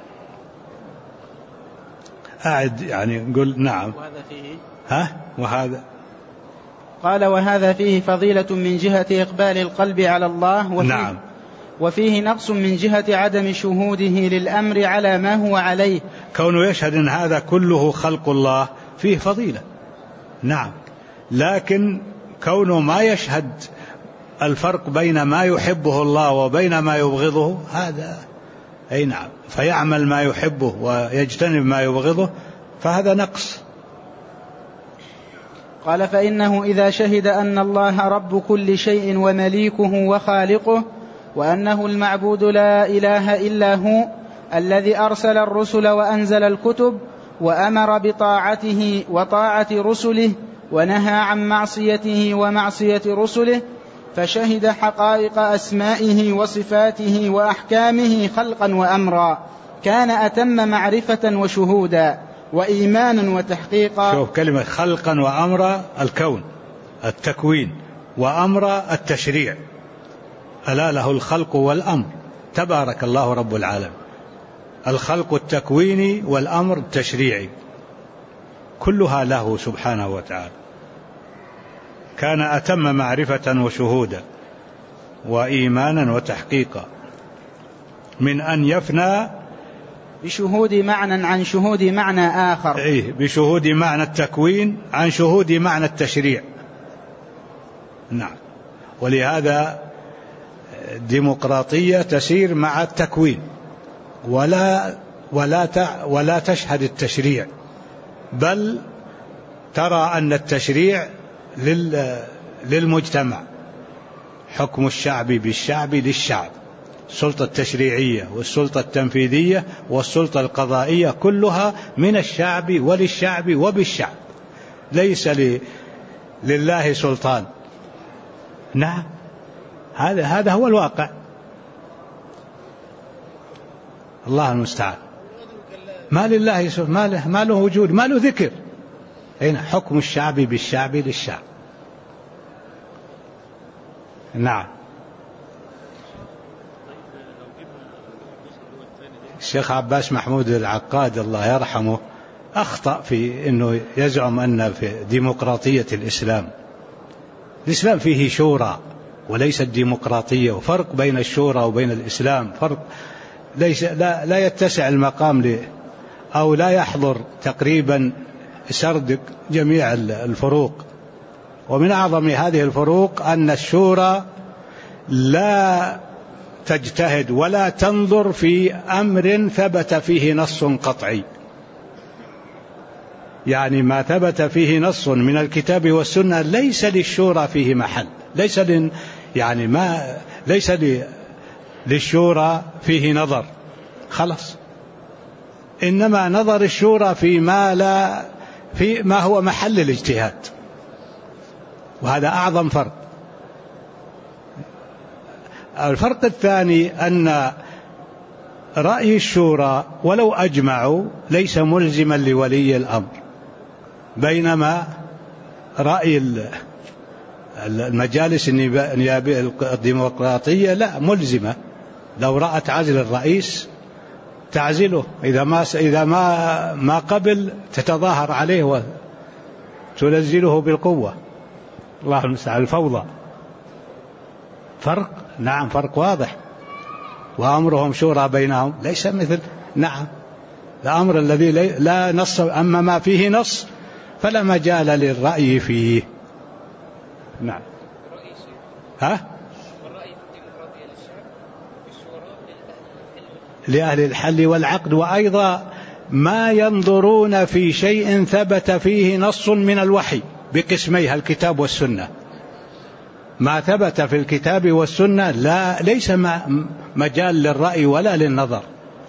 أعد يعني قل. نعم، وهذا فيه وهذا قال وهذا فيه فضيلة من جهة إقبال القلب على الله، نعم، وفيه نقص من جهة عدم شهوده للأمر على ما هو عليه. كونه يشهد أن هذا كله خلق الله فيه فضيلة، نعم، لكن كونه ما يشهد الفرق بين ما يحبه الله وبين ما يبغضه، هذا أي نعم، فيعمل ما يحبه ويجتنب ما يبغضه، فهذا نقص. قال فإنه إذا شهد أن الله رب كل شيء ومليكه وخالقه، وأنه المعبود لا إله إلا هو الذي أرسل الرسل وأنزل الكتب وأمر بطاعته وطاعة رسله ونهى عن معصيته ومعصية رسله، فشهد حقائق أسمائه وصفاته وأحكامه خلقا وأمرا، كان أتم معرفة وشهودا وإيمانا وتحقيقا. شوف كلمة خلقا وأمرا، الكون التكوين، وأمر التشريع، ألا له الخلق والأمر، تبارك الله رب العالمين. الخلق التكويني والأمر التشريعي كلها له سبحانه وتعالى. كان أتم معرفة وشهودا وإيمانا وتحقيقا، من أن يفنى بشهود معنى عن شهود معنى آخر، بشهود معنى التكوين عن شهود معنى التشريع. نعم، ولهذا الديمقراطية تسير مع التكوين ولا تشهد التشريع، بل ترى أن التشريع للمجتمع، حكم الشعب بالشعب للشعب، السلطة التشريعية والسلطة التنفيذية والسلطة القضائية كلها من الشعب وللشعب وبالشعب، ليس لله سلطان. نعم، هذا هو الواقع، الله المستعان. ما لله سلطان، ما له وجود، ما له ذكر. هنا حكم الشعب بالشعب للشعب. نعم. الشيخ عباس محمود العقاد الله يرحمه أخطأ في أنه يزعم أن في ديمقراطية الإسلام فيه شورى وليس الديمقراطية، وفرق بين الشورى وبين الإسلام فرق، ليس لا يتسع المقام أو لا يحضر تقريبا سرد جميع الفروق. ومن أعظم هذه الفروق أن الشورى لا تجتهد ولا تنظر في أمر ثبت فيه نص قطعي، يعني ما ثبت فيه نص من الكتاب والسنة ليس للشورى فيه محل، ليس للشورى فيه نظر خلاص، إنما نظر الشورى في ما هو محل الاجتهاد، وهذا أعظم فرق. الفرق الثاني أن رأي الشورى ولو أجمعوا ليس ملزما لولي الأمر، بينما رأي المجالس النيابية الديمقراطية لا، ملزمة. لو رأت عزل الرئيس تعزله، إذا ما قبل تتظاهر عليه وتنزله بالقوة. الله المستعان، الفوضى. فرق، نعم، فرق واضح. وأمرهم شورى بينهم ليس مثل، نعم، الأمر الذي لا نص، أما ما فيه نص فلا مجال للرأي فيه. نعم. لأهل الحل والعقد، وأيضا ما ينظرون في شيء ثبت فيه نص من الوحي بقسميها الكتاب والسنة. ما ثبت في الكتاب والسنة ليس مجال للرأي ولا للنظر.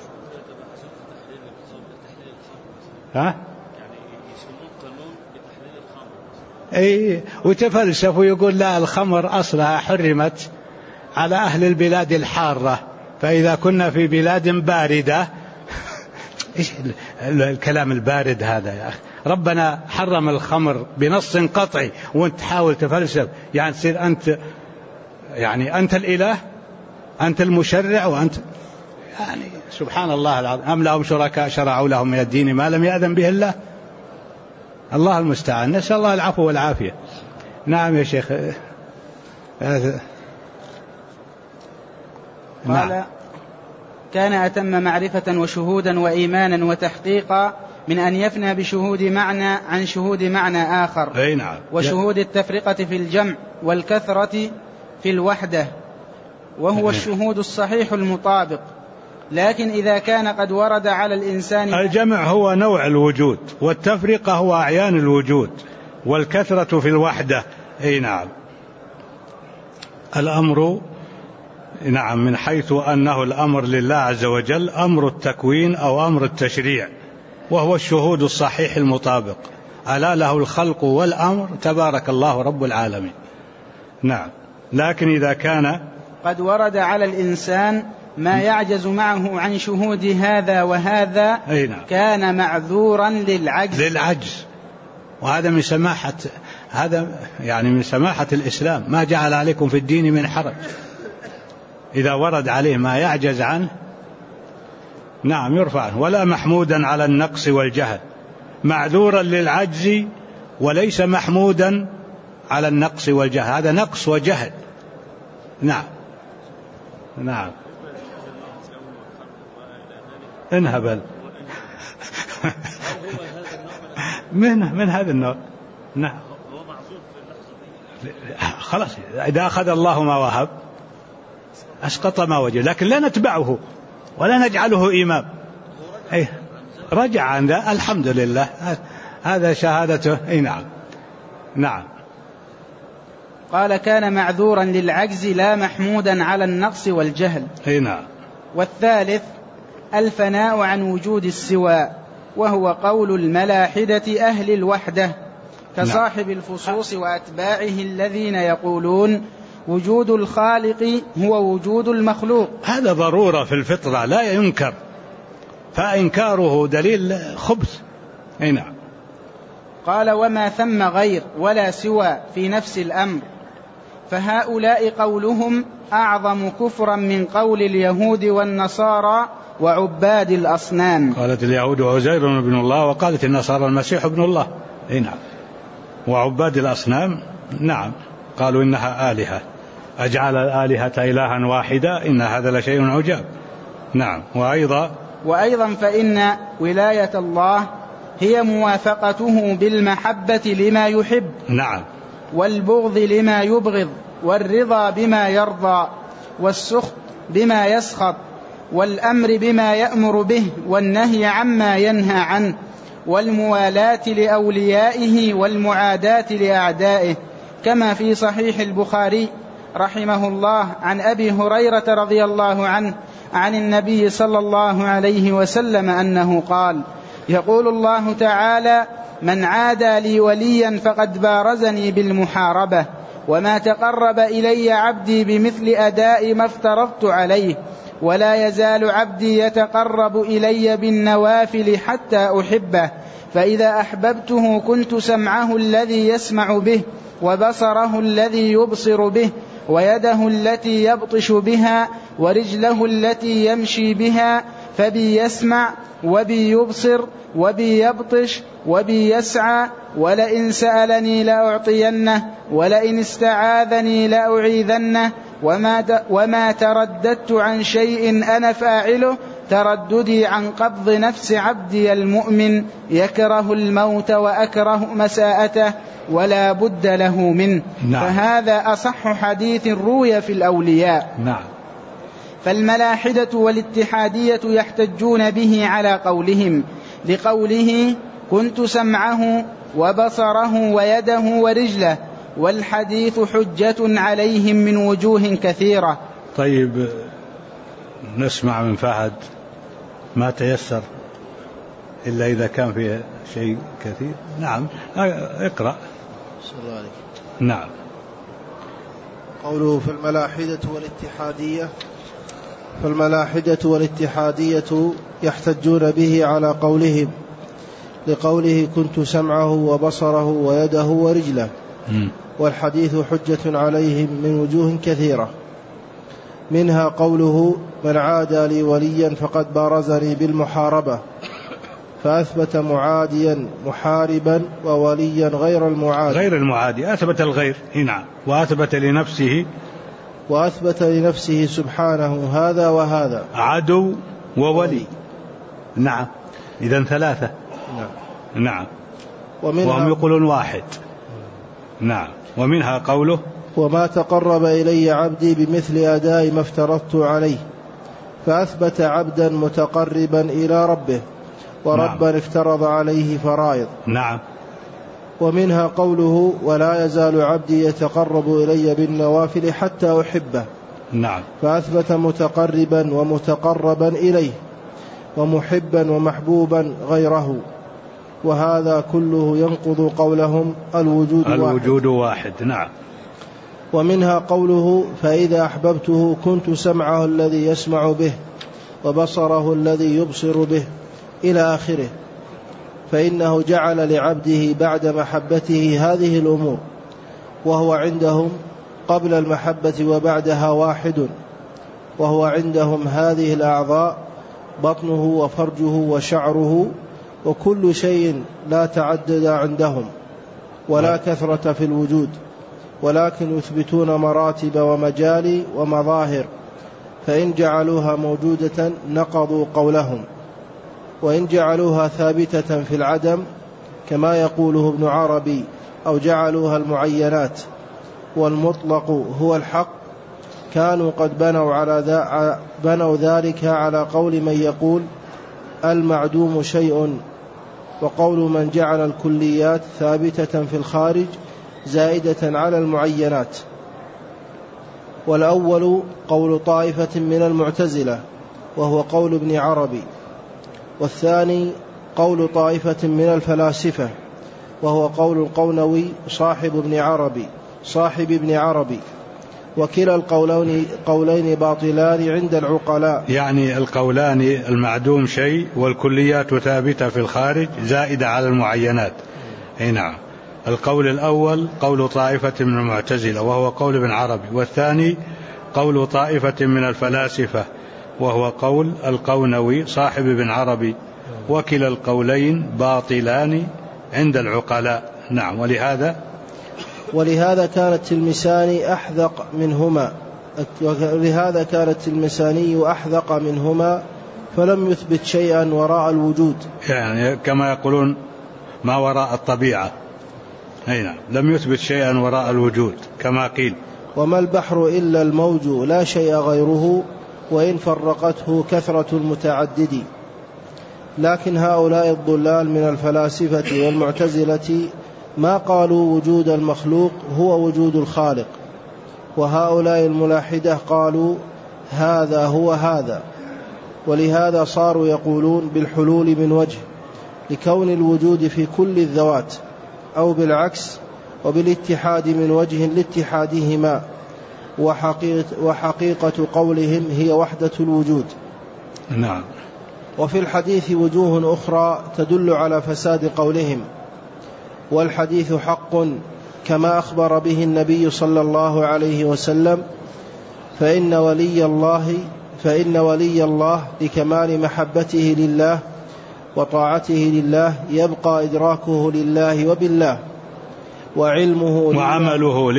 وتفلسف ويقول لا، الخمر أصلها حرمت على أهل البلاد الحارة، فإذا كنا في بلاد باردة إيش الكلام البارد هذا يا أخي؟ ربنا حرم الخمر بنص قطعي وانت تحاول تفلسف، يعني تصير أنت يعني أنت الإله، أنت المشرع، وأنت يعني سبحان الله العظيم. أم لهم شركاء شرعوا لهم من الدين ما لم يأذن به الله. الله المستعان، نسأل الله العفو والعافية. نعم يا شيخ. قال: كان أتم معرفة وشهودا وإيمانا وتحقيقا من أن يفنى بشهود معنى عن شهود معنى آخر. نعم. وشهود التفرقة في الجمع والكثرة في الوحدة، وهو الشهود الصحيح المطابق. لكن إذا كان قد ورد على الإنسان الجمع هو نوع الوجود، والتفرقة هو أعيان الوجود، والكثرة في الوحدة. نعم. الأمر نعم من حيث أنه الأمر لله عز وجل أمر التكوين أو أمر التشريع، وهو الشهود الصحيح المطابق. ألا له الخلق والأمر تبارك الله رب العالمين. نعم. لكن إذا كان قد ورد على الإنسان ما يعجز معه عن شهود هذا وهذا كان معذورا للعجز. وهذا من سماحة، هذا يعني من سماحة الإسلام، ما جعل عليكم في الدين من حرج. إذا ورد عليه ما يعجز عنه نعم يرفع عنه، ولا محمودا على النقص والجهل، معذورا للعجز وليس محمودا على النقص والجهل، هذا نقص وجهل. نعم. نعم. انهبل من هذا النوع. نعم. خلاص إذا أخذ الله ما وهب أسقط ما وجد، لكن لا نتبعه ولا نجعله إمام. رجع عن ذا الحمد لله، هذا شهادته. نعم. نعم. قال: كان معذورا للعجز لا محمودا على النقص والجهل. نعم. والثالث الفناء عن وجود السوى، وهو قول الملاحدة أهل الوحدة كصاحب الفصوص وأتباعه الذين يقولون وجود الخالق هو وجود المخلوق. هذا ضرورة في الفطرة لا ينكر، فإنكاره دليل خبث. نعم. قال: وما ثم غير ولا سوى في نفس الأمر، فهؤلاء قولهم أعظم كفرا من قول اليهود والنصارى وعباد الأصنام. قالت اليهود عزير ابن الله، وقالت النصارى المسيح ابن الله. نعم. وعباد الأصنام نعم قالوا إنها آلهة، أجعل الآلهة إلها واحدة إن هذا لشيء عجاب. نعم. وأيضا فإن ولاية الله هي موافقته بالمحبة لما يحب، نعم، والبغض لما يبغض، والرضا بما يرضى، والسخط بما يسخط، والأمر بما يأمر به، والنهي عما ينهى عنه، والموالاة لأوليائه والمعاداة لأعدائه، كما في صحيح البخاري رحمه الله عن أبي هريرة رضي الله عنه عن النبي صلى الله عليه وسلم أنه قال: يقول الله تعالى: من عادى لي وليا فقد بارزني بالمحاربة، وما تقرب إلي عبدي بمثل أداء ما افترضت عليه، ولا يزال عبدي يتقرب إلي بالنوافل حتى أحبه، فإذا أحببته كنت سمعه الذي يسمع به، وبصره الذي يبصر به، ويده التي يبطش بها، ورجله التي يمشي بها، فبي يسمع وبي يبصر وبي يبطش وبي يسعى، ولئن سألني لأعطينه، ولئن استعاذني لأعيذنه، وما ترددت عن شيء أنا فاعله ترددي عن قبض نفس عبدي المؤمن يكره الموت وأكره مساءته ولا بد له منه. نعم. فهذا أصح حديث روي في الأولياء. نعم. فالملاحدة والاتحادية يحتجون به على قولهم لقوله كنت سمعه وبصره ويده ورجله، والحديث حجة عليهم من وجوه كثيرة. طيب نسمع من فهد ما تيسر إلا إذا كان فيه شيء كثير. نعم اقرأ. نعم. قوله فالملاحدة والاتحادية يحتجون به على قولهم لقوله كنت سمعه وبصره ويده ورجله، والحديث حجة عليهم من وجوه كثيرة، منها قوله من عادى لي وليا فقد بارزني بالمحاربة، فأثبت معاديا محاربا ووليا غير المعادي أثبت الغير. نعم. وأثبت لنفسه سبحانه هذا وهذا عدو وولي. نعم. إذن ثلاثة. نعم. وهم يقولون واحد. نعم. ومنها قوله وما تقرب إلي عبدي بمثل أداء ما افترضت عليه، فأثبت عبدا متقربا إلى ربه وربا نعم. افترض عليه فرائض. نعم. ومنها قوله ولا يزال عبدي يتقرب إلي بالنوافل حتى أحبه. نعم. فأثبت متقربا ومتقربا إليه ومحبا ومحبوبا غيره، وهذا كله ينقض قولهم الوجود واحد. نعم. ومنها قوله فإذا أحببته كنت سمعه الذي يسمع به وبصره الذي يبصر به إلى آخره، فإنه جعل لعبده بعد محبته هذه الأمور، وهو عندهم قبل المحبة وبعدها واحد، وهو عندهم هذه الأعضاء بطنه وفرجه وشعره وكل شيء لا تعدد عندهم ولا كثرة في الوجود، ولكن يثبتون مراتب ومجال ومظاهر، فإن جعلوها موجودة نقضوا قولهم، وإن جعلوها ثابتة في العدم كما يقوله ابن عربي أو جعلوها المعينات والمطلق هو الحق، كانوا قد بنوا ذلك على قول من يقول المعدوم شيء، وقول من جعل الكليات ثابتة في الخارج زائدة على المعينات. والأول قول طائفة من المعتزلة وهو قول ابن عربي، والثاني قول طائفة من الفلاسفة وهو قول القونوي صاحب ابن عربي، وكلا القولين باطلان عند العقلاء. يعني القولان المعدوم شيء والكليات ثابتة في الخارج زائدة على المعينات. نعم. القول الأول قول طائفة من المعتزلة وهو قول ابن عربي، والثاني قول طائفة من الفلاسفة وهو قول القونوي صاحب ابن عربي، وكلا القولين باطلان عند العقلاء. نعم. ولهذا كان التلمساني أحذق منهما فلم يثبت شيئا وراء الوجود، يعني كما يقولون ما وراء الطبيعة. نعم. لم يثبت شيئا وراء الوجود كما قيل وما البحر إلا الموج لا شيء غيره وإن فرقته كثرة المتعدد. لكن هؤلاء الضلال من الفلاسفة والمعتزلة ما قالوا وجود المخلوق هو وجود الخالق، وهؤلاء الملاحدة قالوا هذا هو هذا، ولهذا صاروا يقولون بالحلول من وجه لكون الوجود في كل الذوات، أو بالعكس وبالاتحاد من وجه لاتحادهما، وحقيقة قولهم هي وحدة الوجود. نعم. وفي الحديث وجوه أخرى تدل على فساد قولهم، والحديث حق كما أخبر به النبي صلى الله عليه وسلم، فإن ولي الله لكمال محبته لله وطاعته لله يبقى إدراكه لله وبالله وعمله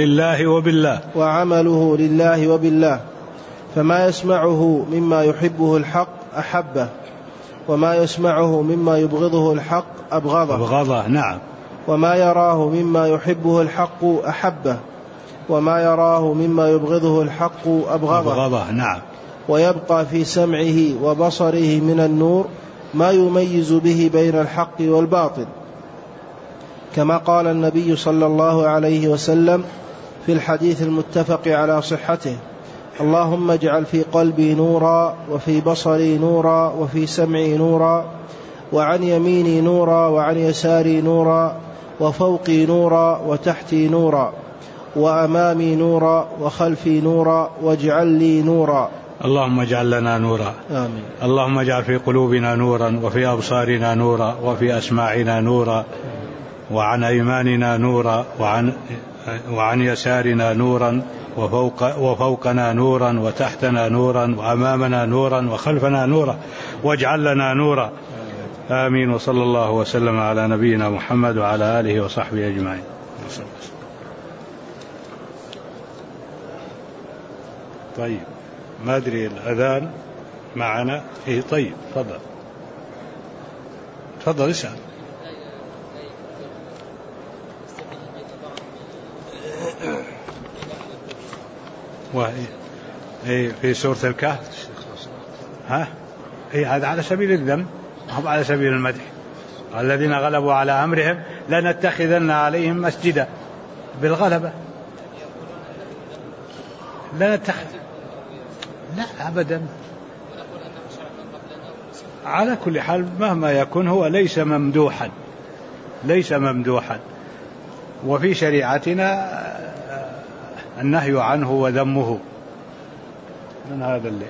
لله وبالله، فما يسمعه مما يحبه الحق أحبه، وما يسمعه مما يبغضه الحق أبغضه. نعم. وما يراه مما يحبه الحق أحبه، وما يراه مما يبغضه الحق أبغضه. نعم. ويبقى في سمعه وبصره من النور ما يميز به بين الحق والباطل، كما قال النبي صلى الله عليه وسلم في الحديث المتفق على صحته: اللهم اجعل في قلبي نورا، وفي بصري نورا، وفي سمعي نورا، وعن يميني نورا، وعن يساري نورا، وفوقي نورا، وتحتي نورا، وأمامي نورا، وخلفي نورا، واجعل لي نورا. اللهم اجعل لنا نورا. آمين. اللهم اجعل في قلوبنا نورا، وفي أبصارنا نورا، وفي أسماعنا نورا، وعن أيماننا نورا، وعن يسارنا نورا، وفوقنا نورا، وتحتنا نورا، وأمامنا نورا، وخلفنا نورا، واجعل لنا نورا. آمين. وصلى الله وسلم على نبينا محمد وعلى آله وصحبه أجمعين. طيب، ما أدري الأذان معنا. إيه طيب، تفضل اسأل. في سورة الكهف. هذا على سبيل الذم، هم على سبيل المدح. الذين غلبوا على أمرهم لنتخذن عليهم مسجدا. بالغلبة لا نتخذ، لا أبدا. على كل حال مهما يكون هو ليس ممدوحا، وفي شريعتنا النهي عنه وذمه. من هذا اللي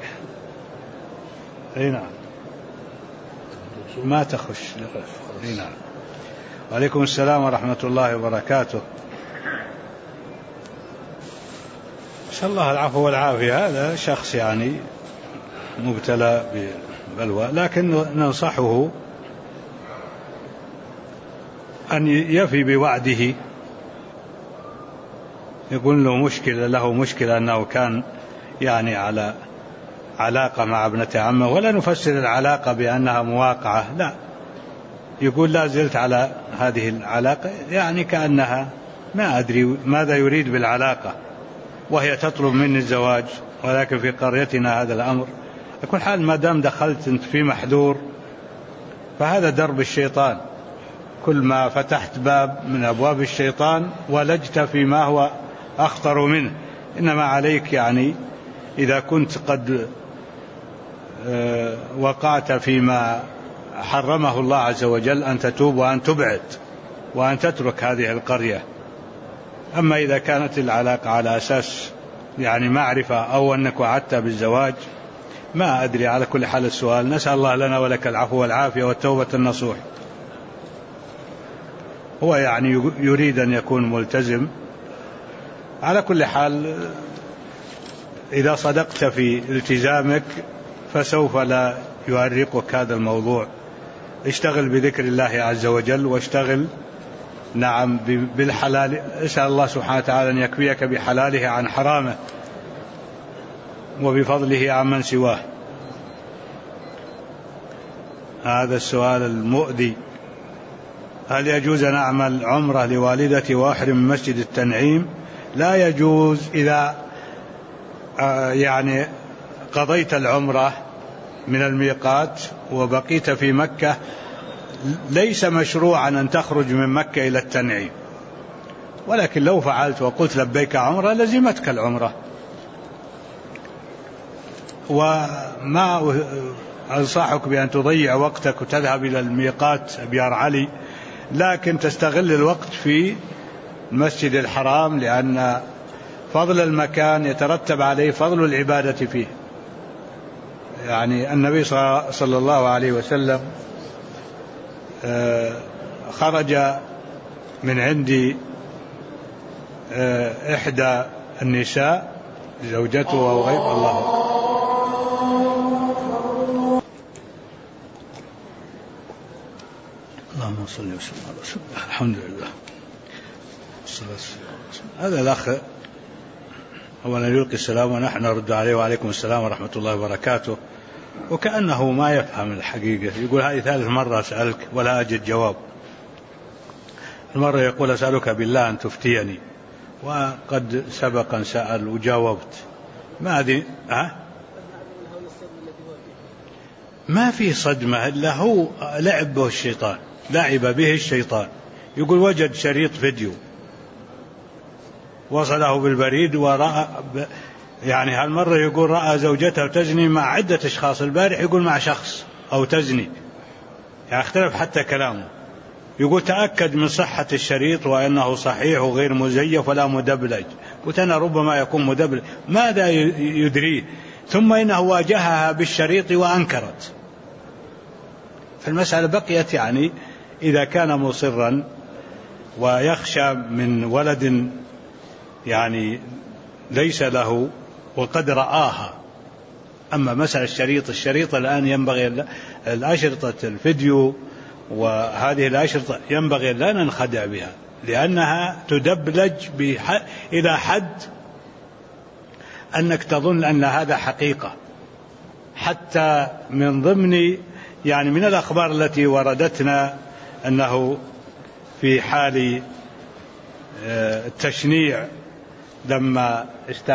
نعم ما تخش. نعم. وعليكم السلام ورحمة الله وبركاته. نسأل الله العفو والعافية. هذا شخص يعني مبتلى ببلوى، لكن ننصحه أن يفي بوعده. يقول له مشكلة أنه كان يعني على علاقة مع ابنة عمه، ولا نفسر العلاقة بأنها مواقعة، لا، يقول لا زلت على هذه العلاقة، يعني كأنها ما أدري ماذا يريد بالعلاقة، وهي تطلب مني الزواج، ولكن في قريتنا هذا الأمر. يكون حال ما دام دخلت أنت في محذور فهذا درب الشيطان. كل ما فتحت باب من أبواب الشيطان ولجت فيما هو أخطر منه. إنما عليك يعني إذا كنت قد وقعت فيما حرمه الله عز وجل أن تتوب وأن تبعد وأن تترك هذه القرية. أما إذا كانت العلاقة على أساس يعني معرفة أو أنك وعدت بالزواج، ما أدري. على كل حال السؤال، نسأل الله لنا ولك العفو والعافية والتوبة النصوح. هو يعني يريد أن يكون ملتزم. على كل حال إذا صدقت في التزامك فسوف لا يؤرقك هذا الموضوع. اشتغل بذكر الله عز وجل، واشتغل نعم بالحلال. اسأل الله سبحانه وتعالى أن يكفيك بحلاله عن حرامه وبفضله عمن سواه. هذا السؤال المؤذي: هل يجوز أن أعمل عمرة لوالدتي وأحرم من مسجد التنعيم؟ لا يجوز. إذا يعني قضيت العمرة من الميقات وبقيت في مكة، ليس مشروعا أن تخرج من مكة إلى التنعيم، ولكن لو فعلت وقلت لبيك عمرة لزمتك العمرة. وما أنصحك بأن تضيع وقتك وتذهب إلى الميقات أبيار علي، لكن تستغل الوقت في المسجد الحرام، لأن فضل المكان يترتب عليه فضل العبادة فيه. يعني النبي صلى الله عليه وسلم خرج من عند إحدى النساء زوجته أو غير الله. اللهم صل وسلم على رسول الله. الحمد لله. هذا الأخ أولا يلقي السلام ونحن نرد عليه: وعليكم السلام ورحمة الله وبركاته. وكأنه ما يفهم الحقيقة. يقول هذه ثالث مرة أسألك ولا أجد جواب. المرة يقول أسألك بالله أن تفتيني، وقد سبق أن سأل وجاوبت. ما أدري ما في صدمة إلا هو لعب به الشيطان، لعب به الشيطان. يقول وجد شريط فيديو وصله بالبريد ورأى، يعني هالمرة يقول رأى زوجته تزني مع عدة أشخاص، البارح يقول مع شخص أو تزني، يعني اختلف حتى كلامه. يقول تأكد من صحة الشريط وأنه صحيح وغير مزيف ولا مدبلج. قلت أنا ربما يكون مدبلج، ماذا يدريه؟ ثم إنه واجهها بالشريط وأنكرت. فالمسألة بقيت، يعني إذا كان مصرا ويخشى من ولد يعني ليس له وقد رآها. أما مسألة الشريط الآن ينبغي الأشرطة الفيديو وهذه الأشرطة ينبغي لا ننخدع بها، لأنها تدبلج إلى حد أنك تظن أن هذا حقيقة. حتى من ضمن يعني من الأخبار التي وردتنا أنه في حال التشنيع لما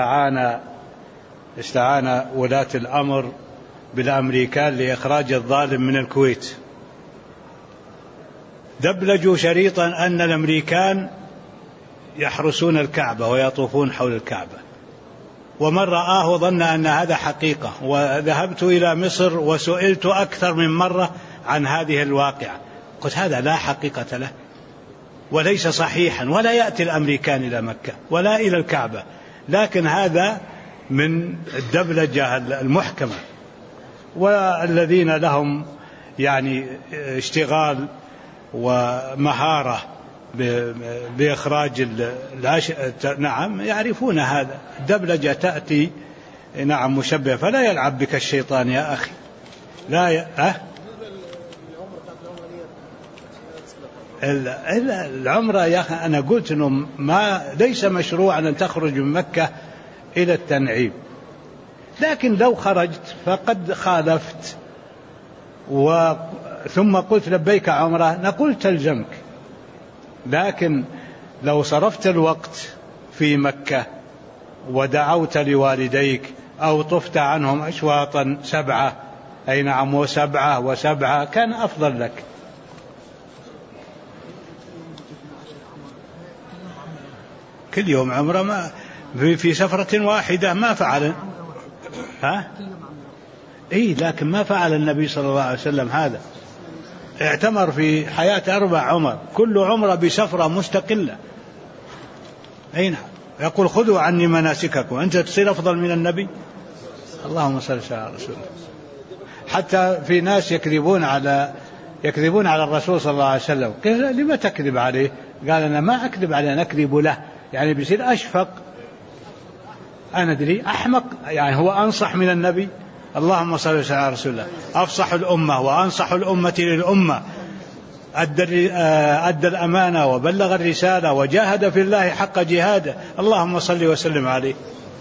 استعان ولاة الأمر بالأمريكان لإخراج الظالم من الكويت، دبلجوا شريطا أن الأمريكان يحرسون الكعبة ويطوفون حول الكعبة، ومن رآه ظن أن هذا حقيقة. وذهبت إلى مصر وسئلت أكثر من مرة عن هذه الواقعة، قلت هذا لا حقيقة له وليس صحيحا، ولا يأتي الأمريكان إلى مكة ولا إلى الكعبة، لكن هذا من الدبلجة المحكمة. والذين لهم يعني اشتغال ومهارة بإخراج نعم يعرفون هذا. الدبلجة تأتي نعم مشبه، فلا يلعب بك الشيطان يا أخي. العمرة يا أخي أنا قلت أنه ليس مشروع أن تخرج من مكة إلى التنعيم، لكن لو خرجت فقد خالفت ثم قلت لبيك عمرة نقول تلزمك. لكن لو صرفت الوقت في مكة ودعوت لوالديك أو طفت عنهم أشواطا 7 أي نعم و7 كان أفضل لك. كل يوم عمرة ما في سفرة واحدة ما فعل لكن ما فعل النبي صلى الله عليه وسلم هذا. اعتمر في حياة 4 عمر، كل عمرة بسفرة مستقلة. نعم يقول خذوا عني مناسككم. أنت تصير أفضل من النبي؟ اللهم صل على رسول الله. حتى في ناس يكذبون على الرسول صلى الله عليه وسلم. قال لما تكذب عليه؟ قال أنا ما أكذب عليه، أنا أكذب له، يعني بيصير أشفق. أنا أدري أحمق، يعني هو أنصح من النبي. اللهم صل على رسول الله. أفصح الأمة وأنصح الأمة للأمة، أدى الأمانة وبلغ الرسالة وجاهد في الله حق جهاده. اللهم صل وسلم عليه.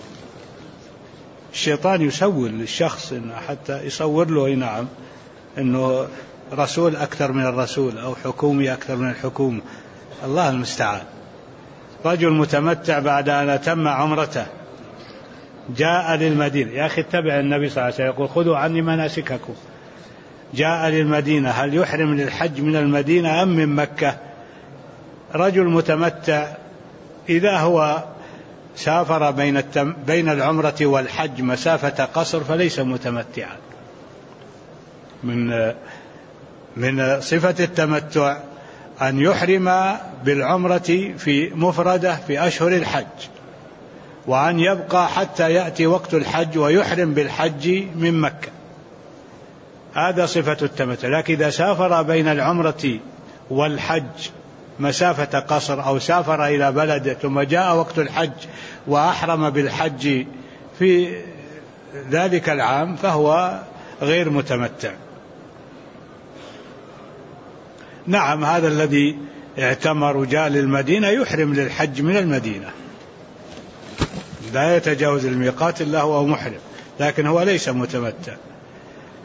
الشيطان يسول للشخص حتى يصور له نعم أنه رسول أكثر من الرسول أو حكومي أكثر من الحكومة. الله المستعان. رجل متمتع بعد أن أتم عمرته جاء للمدينة. يا أخي اتبع النبي صلى الله عليه وسلم يقول خذوا عني مناسككم. جاء للمدينة، هل يحرم للحج من المدينة أم من مكة؟ رجل متمتع إذا هو سافر بين العمرة والحج مسافة قصر فليس متمتعا. من صفة التمتع أن يحرم بالعمرة في مفردة في أشهر الحج، وأن يبقى حتى يأتي وقت الحج ويحرم بالحج من مكة. هذا صفة التمتع. لكن إذا سافر بين العمرة والحج مسافة قصر أو سافر إلى بلد ثم جاء وقت الحج وأحرم بالحج في ذلك العام فهو غير متمتع. نعم هذا الذي اعتمر وجاء للمدينة يحرم للحج من المدينة، لا يتجاوز الميقات إلا هو محرم، لكن هو ليس متمتع.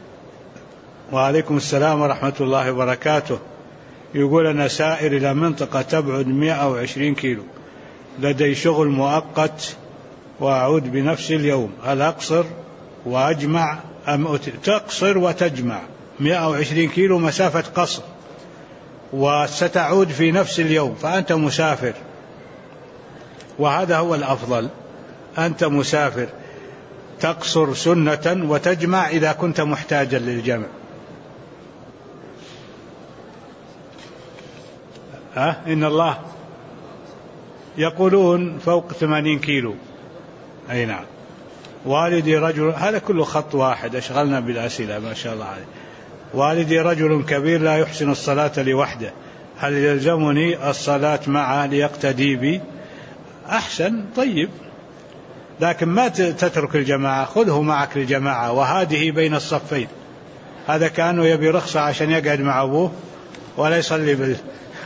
وعليكم السلام ورحمة الله وبركاته. يقول أنا سائر إلى منطقة تبعد 120 كيلو، لدي شغل مؤقت وأعود بنفس اليوم، هل أقصر وأجمع أم تقصر وتجمع؟ 120 كيلو مسافة قصر وستعود في نفس اليوم، فأنت مسافر، وهذا هو الأفضل. أنت مسافر تقصر سنة وتجمع إذا كنت محتاجا للجمع. إن الله يقولون فوق 80 كيلو. أي نعم. والدي رجل، هذا كله خط واحد، أشغلنا بالأسئلة ما شاء الله عليه. والدي رجل كبير لا يحسن الصلاة لوحده، هل يلزمني الصلاة معه ليقتدي بي؟ أحسن، طيب، لكن ما تترك الجماعة، خذه معك للجماعة، وهذه بين الصفين. هذا كأنه يبي رخصة عشان يقعد مع أبوه ولا يصلي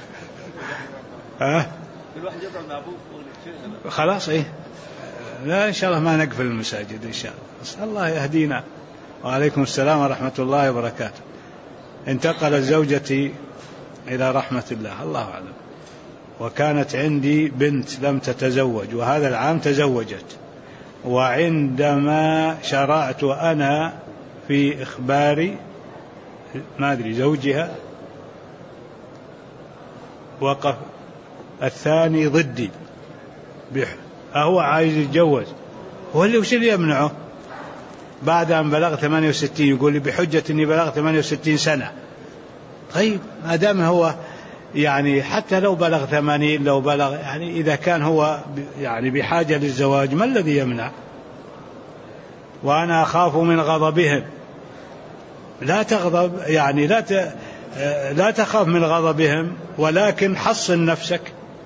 الواحد يقعد مع أبوه خلاص. إيه، لا إن شاء الله ما نقفل المساجد إن شاء الله. الله يهدينا. وعليكم السلام ورحمة الله وبركاته. انتقلت زوجتي إلى رحمة الله، الله أعلم، وكانت عندي بنت لم تتزوج، وهذا العام تزوجت، وعندما شرعت أنا في إخبار ما أدري زوجها وقف الثاني ضدي، هو عايز يتجوز، هو اللي وش اللي يمنعه؟ بعد أن بلغ 68 يقول لي بحجة أني بلغ 68 سنة. طيب، ما دام هو يعني حتى لو بلغ 80 لو بلغ، يعني إذا كان هو يعني بحاجة للزواج ما الذي يمنع؟ وأنا أخاف من غضبهم. لا تغضب، يعني لا تخاف من غضبهم، ولكن حصن نفسك،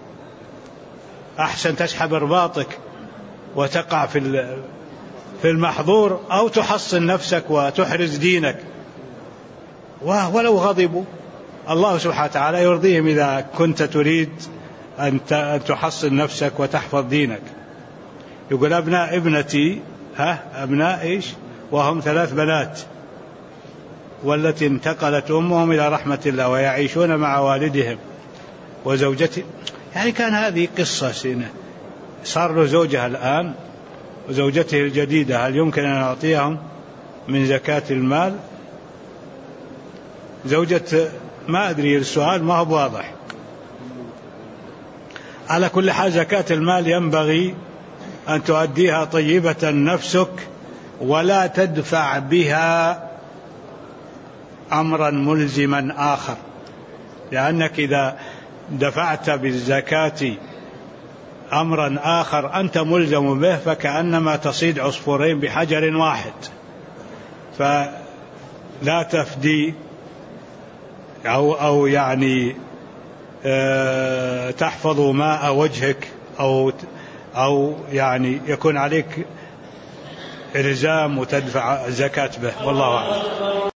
أحسن تسحب رباطك وتقع في المحظور، أو تحصن نفسك وتحرز دينك. ولو غضبوا الله سبحانه وتعالى يرضيهم إذا كنت تريد أن تحصن نفسك وتحفظ دينك. يقول أبناء ابنتي، أبناء إيش؟ وهم 3 بنات، والتي انتقلت أمهم إلى رحمة الله ويعيشون مع والدهم وزوجتي. يعني كان هذه قصة سنة، صار له زوجها الآن وزوجته الجديدة، هل يمكن أن أعطيهم من زكاة المال؟ زوجة ما أدري، السؤال ما هو واضح. على كل حال زكاة المال ينبغي أن تؤديها طيبة نفسك، ولا تدفع بها أمرا ملزما آخر، لأنك إذا دفعت بالزكاة أمرا آخر أنت ملزم به، فكأنما تصيد عصفورين بحجر واحد. فلا تفدي أو يعني تحفظ ماء وجهك أو يعني يكون عليك إلزام وتدفع الزكاة به، والله أعلم.